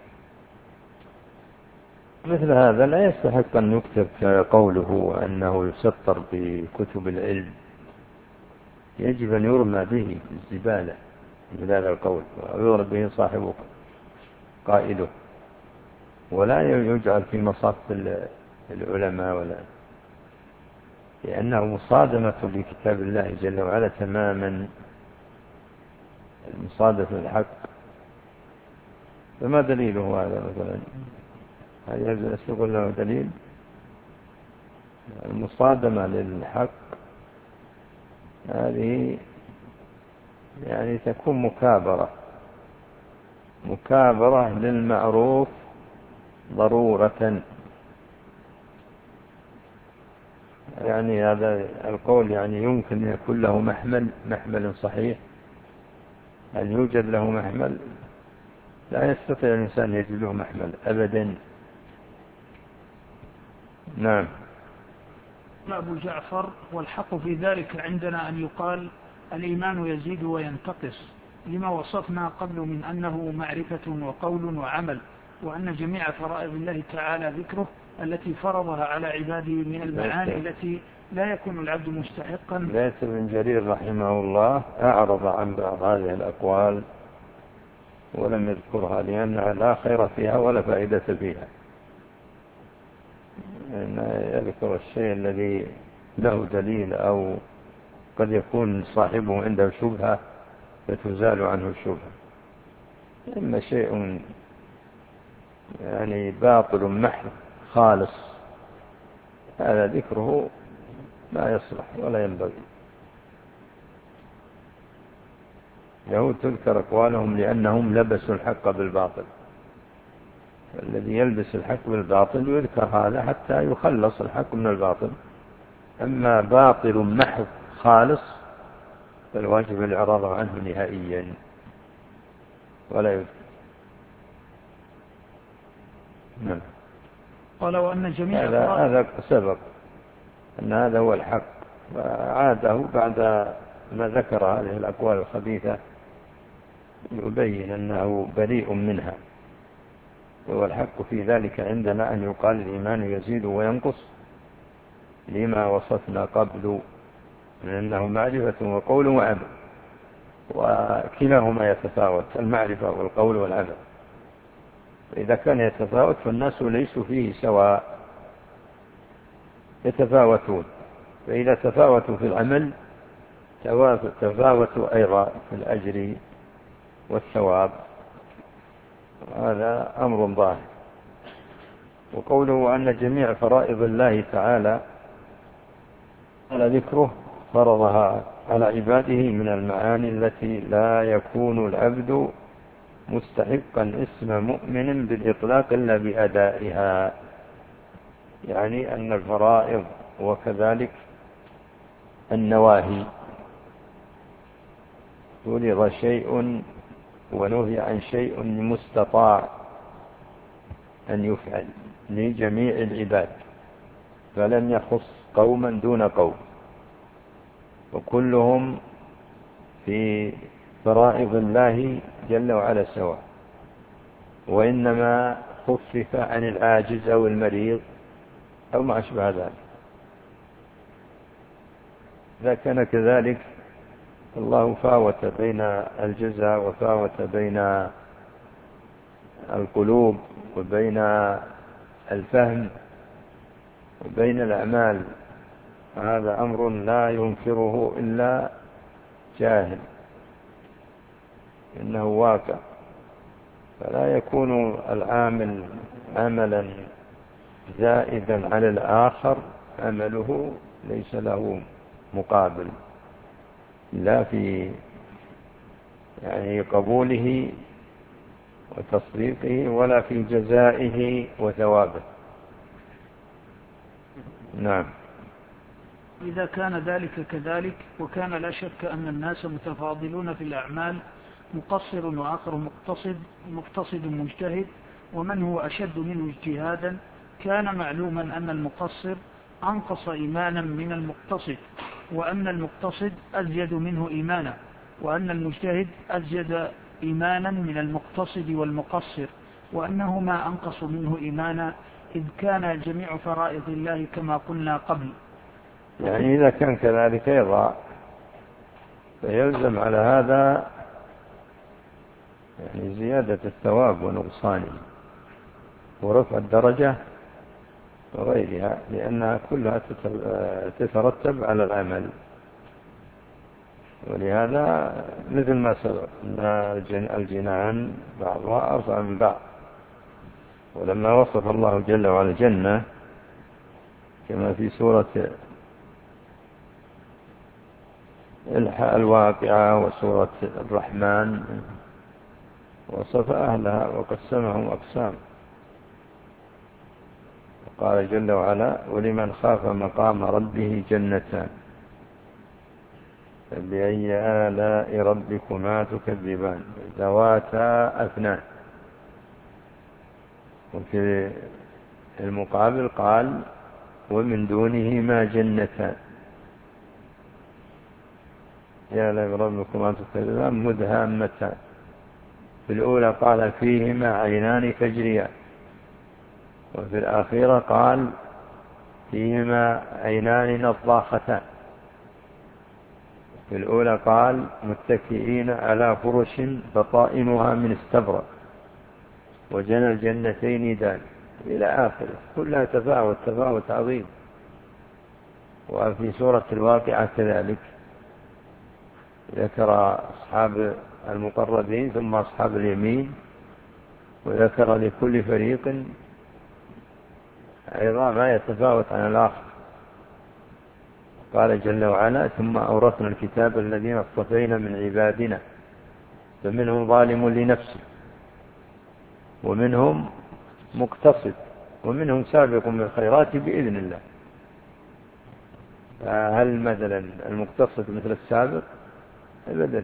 مثل هذا لا يستحق أن يكتب قوله وأنه يسطر بكتب العلم، يجب أن يرمى به الزبالة مثل هذا القول، ويضرب به صاحبه قائله، ولا يجعل في مصاف العلماء، ولا لأنه مصادمة لكتاب الله جل وعلا تماما، المصادفة للحق. فما دليله هذا مثلا؟ هل يقول له دليل؟ المصادمة للحق هذه يعني تكون مكابرة مكابرة للمعروف ضرورة. يعني هذا القول يعني يمكن أن يكون له محمل محمل صحيح، أن يوجد له محمل، لا يستطيع الإنسان يجد له محمل أبدا. نعم. أبو جعفر: والحق في ذلك عندنا أن يقال الإيمان يزيد وينتقص، لما وصفنا قبل من أنه معرفة وقول وعمل، وأن جميع فرائض الله تعالى ذكره التي فرضها على عباده من المعاني التي لا يكون العبد مستحقا. ليس ابن جرير رحمه الله أعرض عن بعض هذه الأقوال ولم يذكرها لأنها لا خير فيها ولا فائدة فيها، إن يذكر الشيء الذي له دليل أو قد يكون صاحبه عنده شبهة فتزال عنه الشبهة. إما شيء يعني باطل محض خالص هذا ذكره لا يصلح ولا ينبغي. يهود تذكر أقوالهم لأنهم لبسوا الحق بالباطل، الذي يلبس الحق بالباطل يذكر هذا حتى يخلص الحق من الباطل. أما باطل محض خالص فالواجب الإعراض عنه نهائيا ولا يذكر. نعم. قال وأن جميع هذا, هذا سبق أن هذا هو الحق، فعاده بعد ما ذكر هذه الأقوال الخبيثة يبين أنه بريء منها. والحق في ذلك عندنا أن يقال الإيمان يزيد وينقص لما وصفنا قبل من أنه معرفة وقول وعمل، وكلاهما يتفاوت، المعرفة والقول والعمل. فإذا كان يتفاوت فالناس ليسوا فيه سواء، يتفاوتون، فإذا تفاوتوا في العمل تفاوتوا أيضا في الأجر والثواب. هذا أمر ظاهر. وقوله أن جميع فرائض الله تعالى على ذكره فرضها على عباده من المعاني التي لا يكون العبد مستحقا اسم مؤمن بالإطلاق إلا بأدائها، يعني أن الفرائض وكذلك النواهي فرض شيء ونهي عن شيء مستطاع أن يفعل لجميع العباد، فلم يخص قوما دون قوم، وكلهم في فرائض الله جل وعلا سواء، وإنما خفف عن العاجز أو المريض أو ما أشبه ذلك. إذا كان كذلك الله فاوت بين الجزاء وفاوت بين القلوب وبين الفهم وبين الأعمال، هذا أمر لا ينكره إلا جاهل، إنه واقع. فلا يكون العامل عملا زائدا على الآخر عمله ليس له مقابل، لا في يعني قبوله وتصديقه ولا في جزائه وثوابه. نعم. إذا كان ذلك كذلك، وكان لا شك أن الناس متفاضلون في الأعمال، مقصر وآخر مقتصد مقتصد مجتهد، ومن هو أشد منه اجتهادا، كان معلوما أن المقصر أنقص إيمانا من المقتصد، وأن المقتصد أزيد منه إيمانا، وأن المجتهد أزيد إيمانا من المقتصد والمقصر، وأنهما أنقص منه إيمانا، إذ كان جميع فرائض الله كما قلنا قبل. يعني إذا كان كذلك يضع فيلزم على هذا يعني زيادة الثواب ونقصانه ورفع الدرجة وغيرها، لأنها كلها تترتب على العمل. ولهذا مثل ما سبق أن الجنان بعضها أرفع من بعض، ولما وصف الله جل وعلا الجنة كما في سورة الواقعة وسورة الرحمن وصف أهلها وقسمهم أقسام، قال جل وعلا ولمن خاف مقام ربه جنتان فبأي آلاء ربكما تكذبان ذواتا أفنان. وفي المقابل قال ومن دونهما جنتان يا لربكما تكذبان مدهامتان. في الأولى قال فيهما عينان تجريان، وفي الأخيرة قال فيهما عينان نضاختان. في الأولى قال متكئين على فرش بطائنها من استبرق وجنى الجنتين دان إلى آخره، كلها تفاوت تفاوت عظيم. وفي سورة الواقعة كذلك ذكر أصحاب المقربين ثم أصحاب اليمين، وذكر لكل فريق أيضا ما يتفاوت عن الآخر. قال جل وعلا ثم أورثنا الكتاب الذين اصطفينا من عبادنا فمنهم ظالم لنفسه ومنهم مقتصد ومنهم سابق بالخيرات بإذن الله. هل مثلا المقتصد مثل السابق؟ أبدا.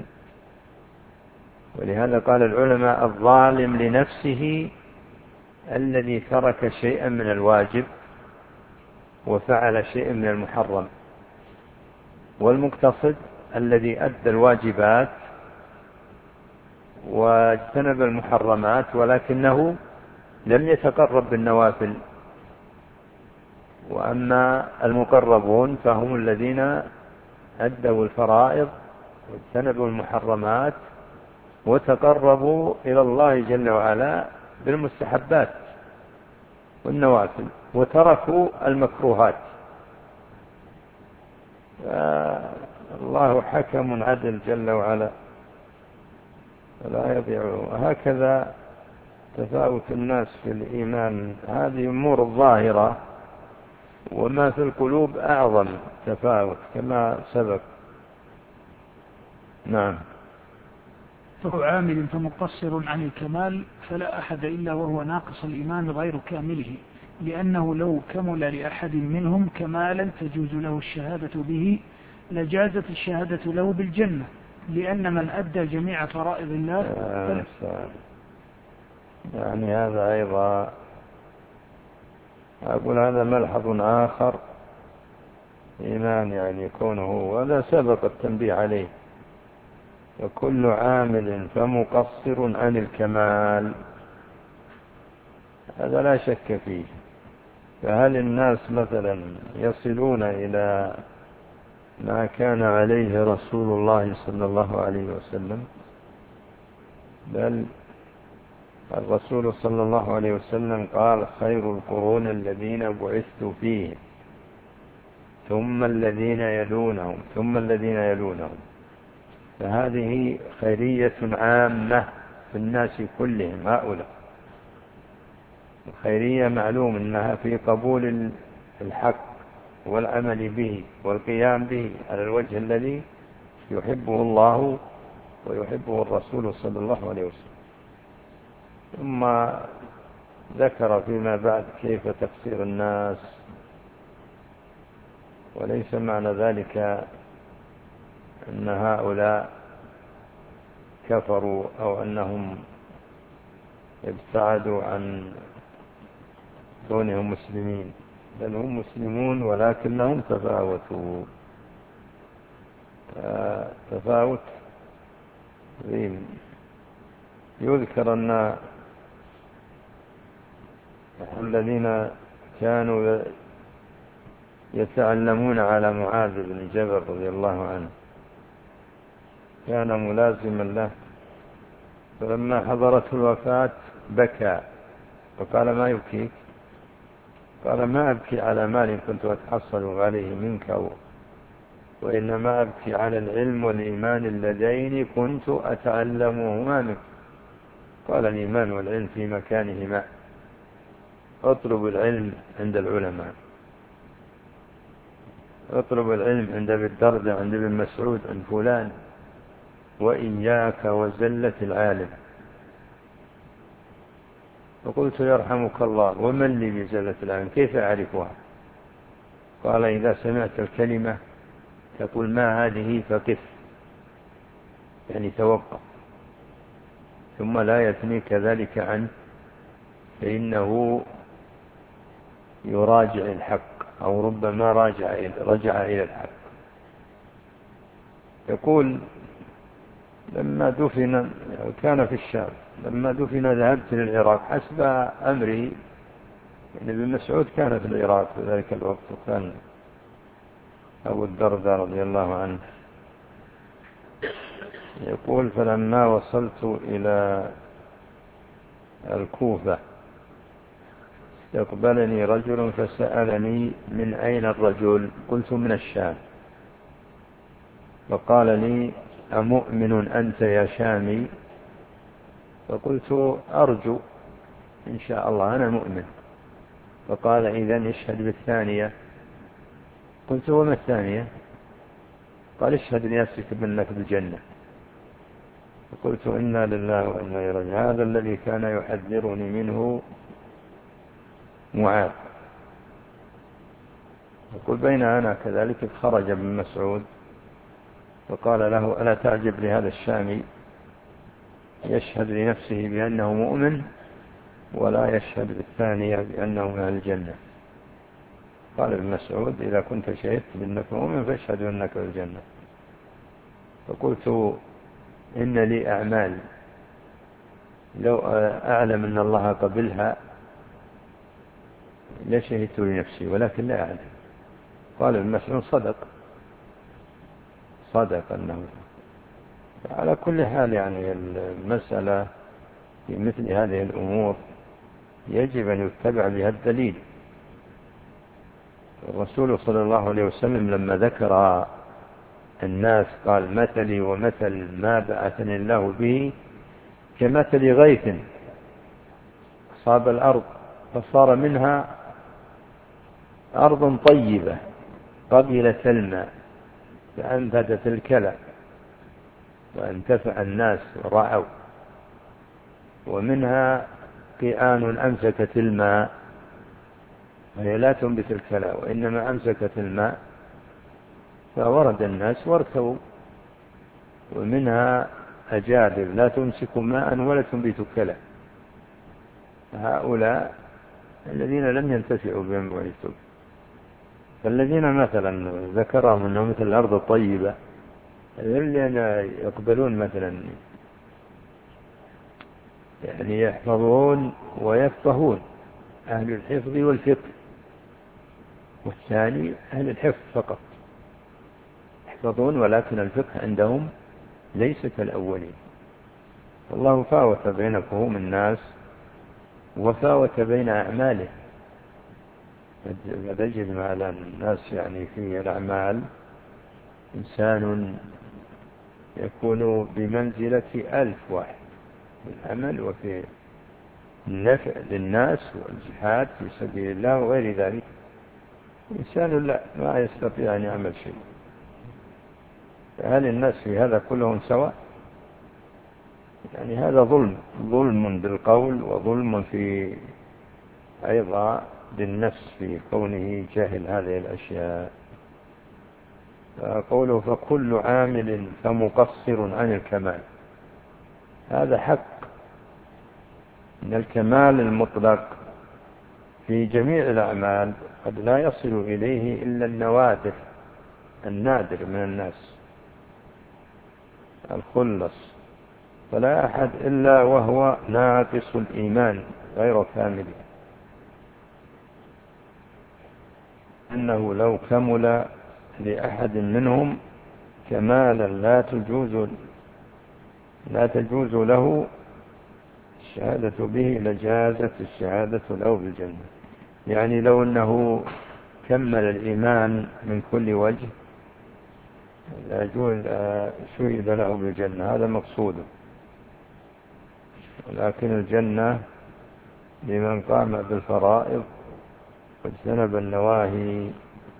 ولهذا قال العلماء الظالم لنفسه الذي ترك شيئا من الواجب وفعل شيئا من المحرم، والمقتصد الذي أدى الواجبات واجتنب المحرمات ولكنه لم يتقرب بالنوافل. وأما المقربون فهم الذين أدوا الفرائض واجتنبوا المحرمات وتقربوا إلى الله جل وعلا بالمستحبات والنوافل وتركوا المكروهات. الله حكم عدل جل وعلا ولا يضيع. هكذا تفاوت الناس في الإيمان، هذه أمور الظاهرة، وما في القلوب أعظم تفاوت كما سبق. نعم. فهو عامل فمقصر عن الكمال، فلا أحد إلا وهو ناقص الإيمان غير كامله، لأنه لو كمل لأحد منهم كمالا تجوز له الشهادة به لجازت الشهادة له بالجنة، لأن من أدى جميع فرائض الله آه يعني هذا أيضا أقول هذا ملحظ آخر إيمان يعني يكونه، وهذا سبق التنبيه عليه. وكل عامل فمقصر عن الكمال، هذا لا شك فيه. فهل الناس مثلا يصلون إلى ما كان عليه رسول الله صلى الله عليه وسلم؟ بل الرسول صلى الله عليه وسلم قال خير القرون الذين بعثت فيهم ثم الذين يلونهم ثم الذين يلونهم. فهذه خيرية عامة في الناس كلهم هؤلاء. الخيرية معلوم أنها في قبول الحق والعمل به والقيام به على الوجه الذي يحبه الله ويحبه الرسول صلى الله عليه وسلم. ثم ذكر فيما بعد كيف تقصير الناس، وليس معنى ذلك أن هؤلاء كفروا أو أنهم ابتعدوا عن كونهم مسلمين، بل هم مسلمون ولكنهم تفاوتوا تفاوت عظيم. يذكر أن الذين كانوا يتعلمون على معاذ بن جبل رضي الله عنه كان ملازما له، فلما حضرته الوفاة بكى وقال ما يبكيك؟ قال ما أبكي على مال كنت أتحصل عليه منك، وإنما أبكي على العلم والإيمان اللذين كنت أتعلمهما منك. قال الإيمان والعلم في مكانهما، اطلب العلم عند العلماء، اطلب العلم عند ابي الدرداء عند ابن مسعود عند فلان، وإياك وزلة العالم. فقلت يرحمك الله ومن لي بزلة العالم كيف أعرفها؟ قال إذا سمعت الكلمة تقول ما هذه فقف، يعني توقف، ثم لا يثنيك ذلك عنه، فإنه يراجع الحق أو ربما رجع رجع إلى الحق. يقول لما دفن كان في الشام، لما دفن ذهبت للعراق حسب أمره. يعني ابن مسعود كان في العراق في ذلك الوقت، وكان أبو الدرداء رضي الله عنه يقول فلما وصلت إلى الكوفة استقبلني رجل فسألني من أين الرجل؟ قلت من الشام. فقال لي أمؤمن أنت يا شامي؟ فقلت أرجو إن شاء الله أنا مؤمن. فقال إذن اشهد بالثانية. قلت وما الثانية؟ قال اشهد لنفسك بأنك بالجنة. فقلت إنا لله وإنا إليه راجعون. هذا الذي كان يحذرني منه معاذ. يقول بين أنا كذلك خرج ابن مسعود فقال له ألا تعجب لهذا الشامي يشهد لنفسه بأنه مؤمن ولا يشهد بالثانية بأنه من الجنة. قال ابن مسعود إذا كنت شهدت بأنك مؤمن فاشهد بأنك في الجنة. فقلت إن لي أعمال لو أعلم أن الله قبلها لشهدت لنفسي ولكن لا أعلم. قال ابن مسعود صدق صدق أنه. على كل حال يعني المسألة في مثل هذه الأمور يجب أن يتبع بها الدليل. الرسول صلى الله عليه وسلم لما ذكر الناس قال مثلي ومثل ما بعثني الله به كمثل غيث أصاب الأرض فصار منها أرض طيبة قبلت الماء فأنبتت الكلى وانتفع الناس ورعوا، ومنها قيآن أمسكت الماء وهي لا تنبت الكلى وإنما أمسكت الماء فورد الناس وارتووا، ومنها أجادب لا تمسك ماء ولا تنبت كلى. هؤلاء الذين لم ينتفعوا بهم ويكتب. فالذين مثلا ذكرهم أنهم مثل الأرض الطيبة الذين يقبلون مثلا يعني يحفظون ويفقهون أهل الحفظ والفقه، والثاني أهل الحفظ فقط يحفظون ولكن الفقه عندهم ليس كالأولين. الله فاوت بين فهوم الناس وفاوت بين أعماله. تجد على الناس يعني في الأعمال إنسان يكون بمنزلة ألف واحد في العمل وفي النفع للناس والجهاد في سبيل الله وغير ذلك. إنسان لا ما يستطيع أن يعمل شيء. فهل الناس في هذا كلهم سواء؟ يعني هذا ظلم ظلم بالقول وظلم في أيضا بالنفس في كونه جاهل هذه الأشياء. فقوله فكل عامل فمقصر عن الكمال، هذا حق من الكمال المطلق في جميع الأعمال قد لا يصل إليه إلا النوادر النادر من الناس الخلص، فلا أحد إلا وهو ناقص الإيمان غير كامل، أنه لو كمل لأحد منهم كمالا لا تجوز لا تجوز له الشهادة به لجازت الشهادة له بالجنة. يعني لو أنه كمل الإيمان من كل وجه لجوز شهد له بالجنة، هذا مقصوده. ولكن الجنة لمن قام بالفرائض واجتنب النواهي.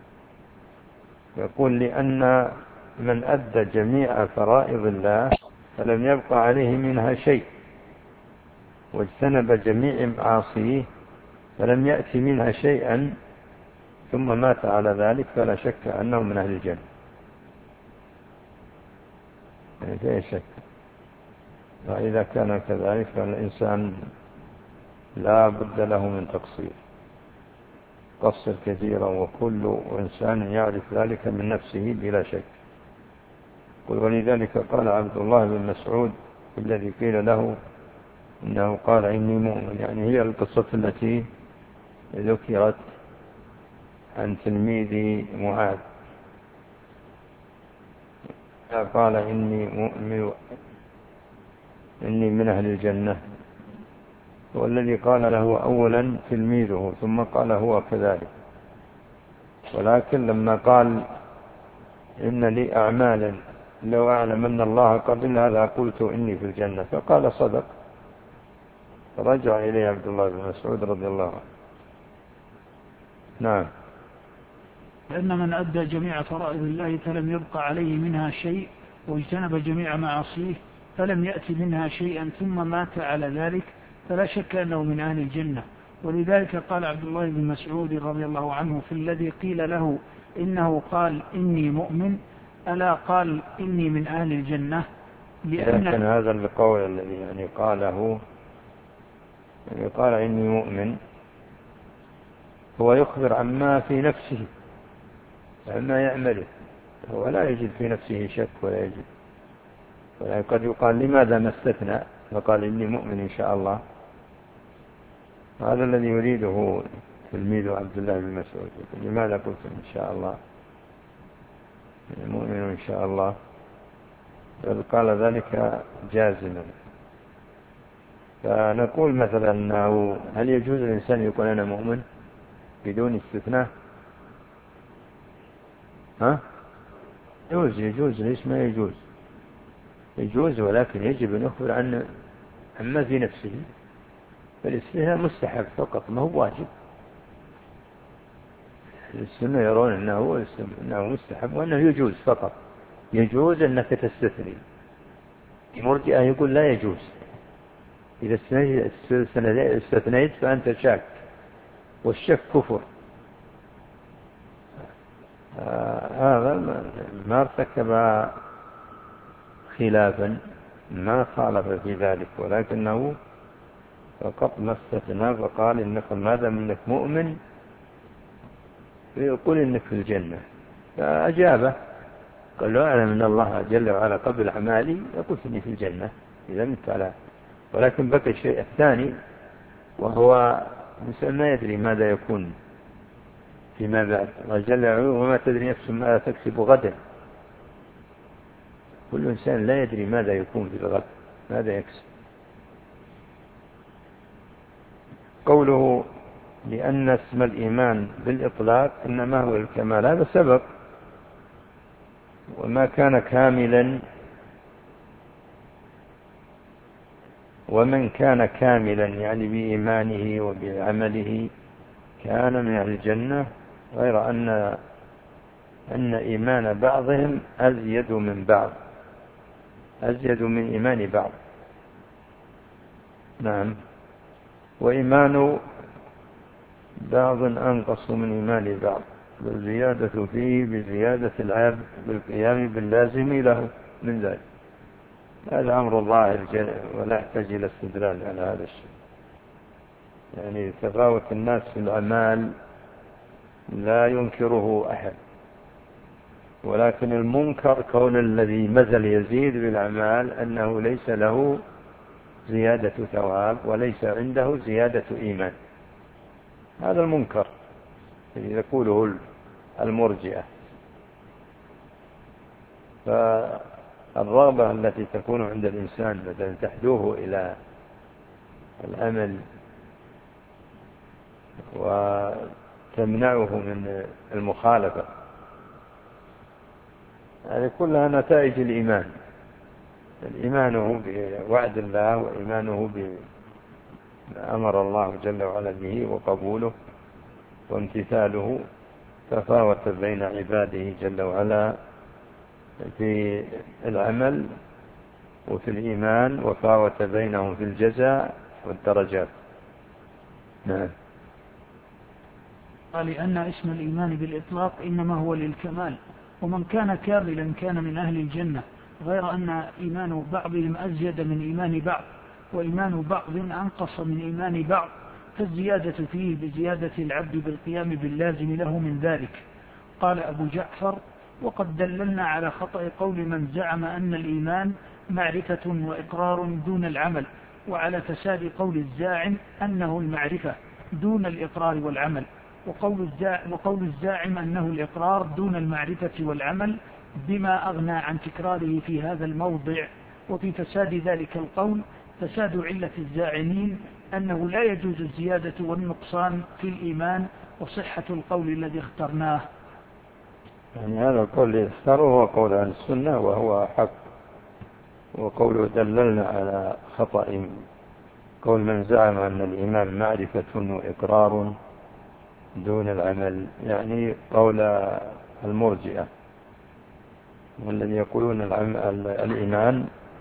يقول لأن من أدى جميع فرائض الله فلم يبقى عليه منها شيء، واجتنب جميع معاصيه فلم يأتي منها شيئا ثم مات على ذلك فلا شك أنه من أهل الجنة، يعني لا شك. فإذا كان كذلك فالإنسان لا بد له من تقصير. قصر كثيرا، وكل إنسان يعرف ذلك من نفسه بلا شك. ولذلك قال عبد الله بن مسعود الذي قيل له إنه قال إني مؤمن، يعني هي القصة التي ذكرت عن تلميذ معاذ، قال إني مؤمن إني من أهل الجنة، والذي قال له أولا تلميذه ثم قال هو كذلك. ولكن لما قال إن لي أعمالا لو أعلم أن الله قبل هذا قلت إني في الجنة، فقال صدق، فرجع إليه عبد الله بن مسعود رضي الله عنه. نعم. لأن من أدى جميع فرائض الله فلم يبقى عليه منها شيء، واجتنب جميع معاصيه فلم يأتي منها شيئا ثم مات على ذلك، فلا شك أنه من أهل الجنة. ولذلك قال عبد الله بن مسعود رضي الله عنه في الذي قيل له إنه قال إني مؤمن ألا قال إني من أهل الجنة، لأن هذا القول الذي يعني قاله يعني قال إني مؤمن هو يخبر عما في نفسه عما يعمله، هو لا يجد في نفسه شك ولا يجد، ولا قد يقال لماذا ما استثنى فقال إني مؤمن إن شاء الله. هذا الذي يريده تلميذ عبد الله بن مسعود، لماذا قلت إن شاء الله مؤمن إن شاء الله، قال ذلك جازما. فنقول مثلا أنه هل يجوز الإنسان يقول أنا مؤمن بدون استثناء؟ ها؟ يجوز يجوز ليش ما يجوز؟ يجوز، ولكن يجب أن يخبر عن عما في نفسه، فالاستثناء مستحب فقط ما هو واجب. السنة يرون أنه, أنه مستحب وأنه يجوز فقط، يجوز أنك تستثني. المرجئة يقول لا يجوز، إذا استثنيت فأنت شاك، والشك كفر. هذا ما ارتكب خلافا، ما خالف في ذلك، ولكنه فقط ما استثنى فقال إنك ماذا منك مؤمن فيقول إنك في الجنة، فأجابه قال له أعلم أن الله جل وعلا قبل أعمالي يقول إني في الجنة إذا مت على. ولكن بقي الشيء الثاني وهو الإنسان ما يدري ماذا يكون فيما بعد، وجل وعلا وما تدري نفس ماذا تكسب غدا. كل إنسان لا يدري ماذا يكون في الغد، ماذا يكسب. قوله لأن اسم الإيمان بالإطلاق إنما هو الكمال، هذا سبب، وما كان كاملا ومن كان كاملا يعني بإيمانه وبعمله كان من أهل الجنة، غير أن أن إيمان بعضهم أزيد من بعض، أزيد من إيمان بعض. نعم. وإيمان بعض أنقص من إيمان بعض، والزيادة فيه بزيادة العبد بالقيام باللازم له من ذلك. هذا أمر الله ولا يحتاج إلى استدلال على هذا الشيء. يعني تفاوت الناس في الأعمال لا ينكره أحد، ولكن المنكر كون الذي مازال يزيد بالأعمال أنه ليس له زيادة ثواب وليس عنده زيادة إيمان، هذا المنكر الذي يقوله المرجئة. فالرغبة التي تكون عند الإنسان مثلا تحدوه إلى الأمل وتمنعه من المخالفة، هذه كلها نتائج الإيمان. الإيمان بوعد الله وإيمانه بما أمر الله جل وعلا به وقبوله وامتثاله، تفاوت بين عباده جل وعلا في العمل وفي الإيمان، وفاوت بينهم في الجزاء والدرجات. نعم. قال لأن اسم الإيمان بالإطلاق إنما هو للكمال، ومن كان كاملا كان من أهل الجنة، غير أن إيمان بعضهم أزيد من إيمان بعض، وإيمان بعض أنقص من إيمان بعض، فالزيادة فيه بزيادة العبد بالقيام باللازم له من ذلك. قال أبو جعفر: وقد دللنا على خطأ قول من زعم أن الإيمان معرفة وإقرار دون العمل، وعلى فساد قول الزاعم أنه المعرفة دون الإقرار والعمل، وقول وقول الزاعم أنه الإقرار دون المعرفة والعمل، بما أغنى عن تكراره في هذا الموضع. وفي فساد ذلك القول فساد علة الزاعمين أنه لا يجوز الزيادة والنقصان في الإيمان، وصحة القول الذي اخترناه. يعني هذا القول اللي اختاره هو قول أهل السنة وهو حق، وقوله دللنا على خطأ قول من زعم أن الإيمان معرفة وإقرار دون العمل، يعني قول المرجئة والذي يقولون الإيمان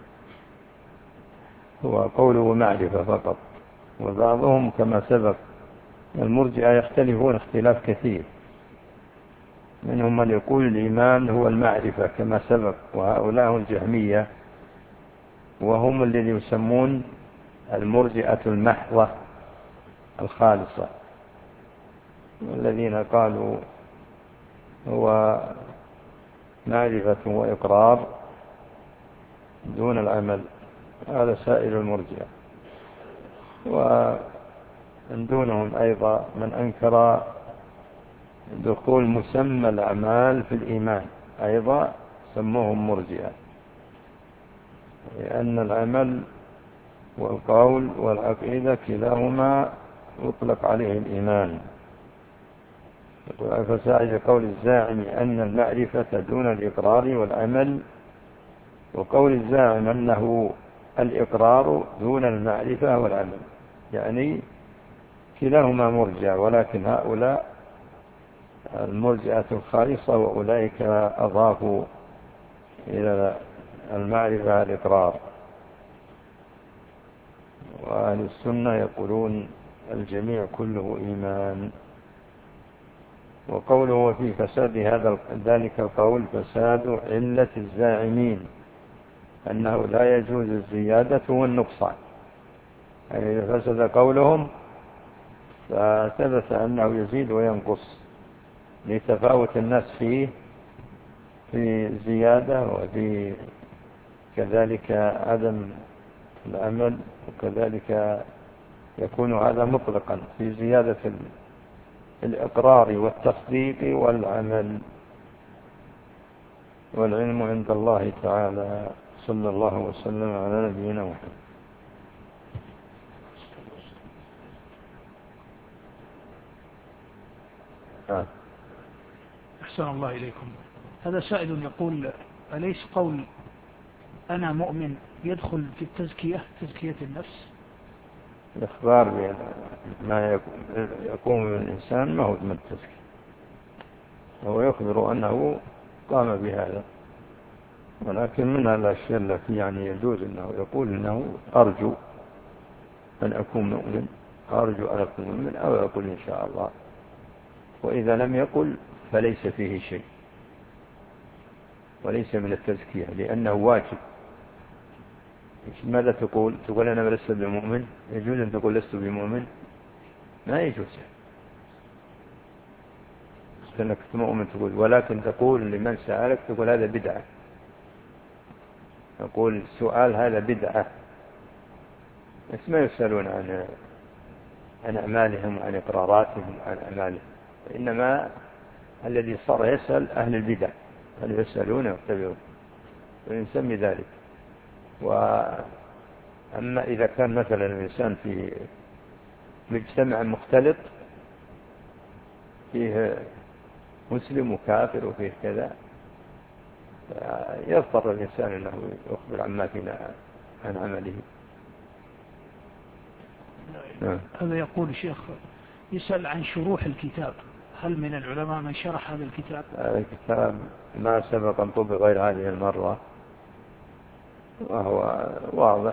هو قوله معرفة فقط. وبعضهم كما سبق المرجئة يختلفون اختلاف كثير، منهم من يقول الإيمان هو المعرفة كما سبق، وهؤلاء الجهمية وهم الذي يسمون المرجئة المحضة الخالصة، والذين قالوا هو معرفة وإقرار دون العمل، هذا سائر المرجئة. ومن دونهم أيضا من أنكر دخول مسمى الأعمال في الإيمان، أيضا سموهم مرجئة، لأن العمل والقول والعقيدة كلاهما يطلق عليه الإيمان. فساعد قول الزاعم أن المعرفة دون الإقرار والعمل، وقول الزاعم أنه الإقرار دون المعرفة والعمل، يعني كلاهما مرجع، ولكن هؤلاء المرجعة الخالصة، وأولئك أضافوا إلى المعرفة الإقرار. وأهل السنة يقولون الجميع كله إيمان. وقوله وفي فساد هذا ذلك القول فساد علة الزاعمين أنه لا يجوز الزيادة والنقصان، يعني إذا فسد قولهم فثبت أنه يزيد وينقص لتفاوت الناس فيه في زيادة، وفي كذلك عدم العمل، وكذلك يكون هذا مطلقا في زيادة الإقرار والتصديق والعمل. والعلم عند الله تعالى. صلى الله وسلم على نبينا محمد. آه. أحسن الله إليكم. هذا سائل يقول: أليس قول أنا مؤمن يدخل في التزكية، تزكية النفس؟ الإخبار بما يقوم من الإنسان ما هو من التزكية، هو يخبر أنه قام بهذا، ولكن من الأشياء التي يعني يجوز أنه يقول أنه أرجو أن أكون مؤمن، أرجو أن أكون مؤمن، أو يقول إن شاء الله. وإذا لم يقل فليس فيه شيء وليس من التزكية، لأنه واجب. ماذا تقول؟ تقول أنا لست بمؤمن؟ يجوز أن تقول لست بمؤمن؟ ما يجوز أنك مؤمن تقول، ولكن تقول لمن سألك تقول هذا بدعة، تقول السؤال هذا بدعة. بس ما يسألون عن عن أعمالهم وعن إقراراتهم وعن أعمالهم، إنما الذي صار يسأل أهل البدع، هل يسألون ويتبعون، ويسمي ذلك. وأما إذا كان مثلا الإنسان في مجتمع مختلط فيه مسلم وكافر وفيه كذا، يضطر الإنسان أنه يخبر عما فينا عن عمله. هذا يقول شيخ يسأل عن شروح الكتاب، هل من العلماء من شرح هذا الكتاب؟ هذا الكتاب ما سبق أن طبق غير هذه المرة، وهو واضح،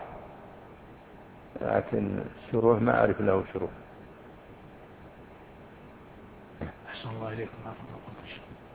لكن شروح ما أعرف له شروح. أحسن الله إليكم.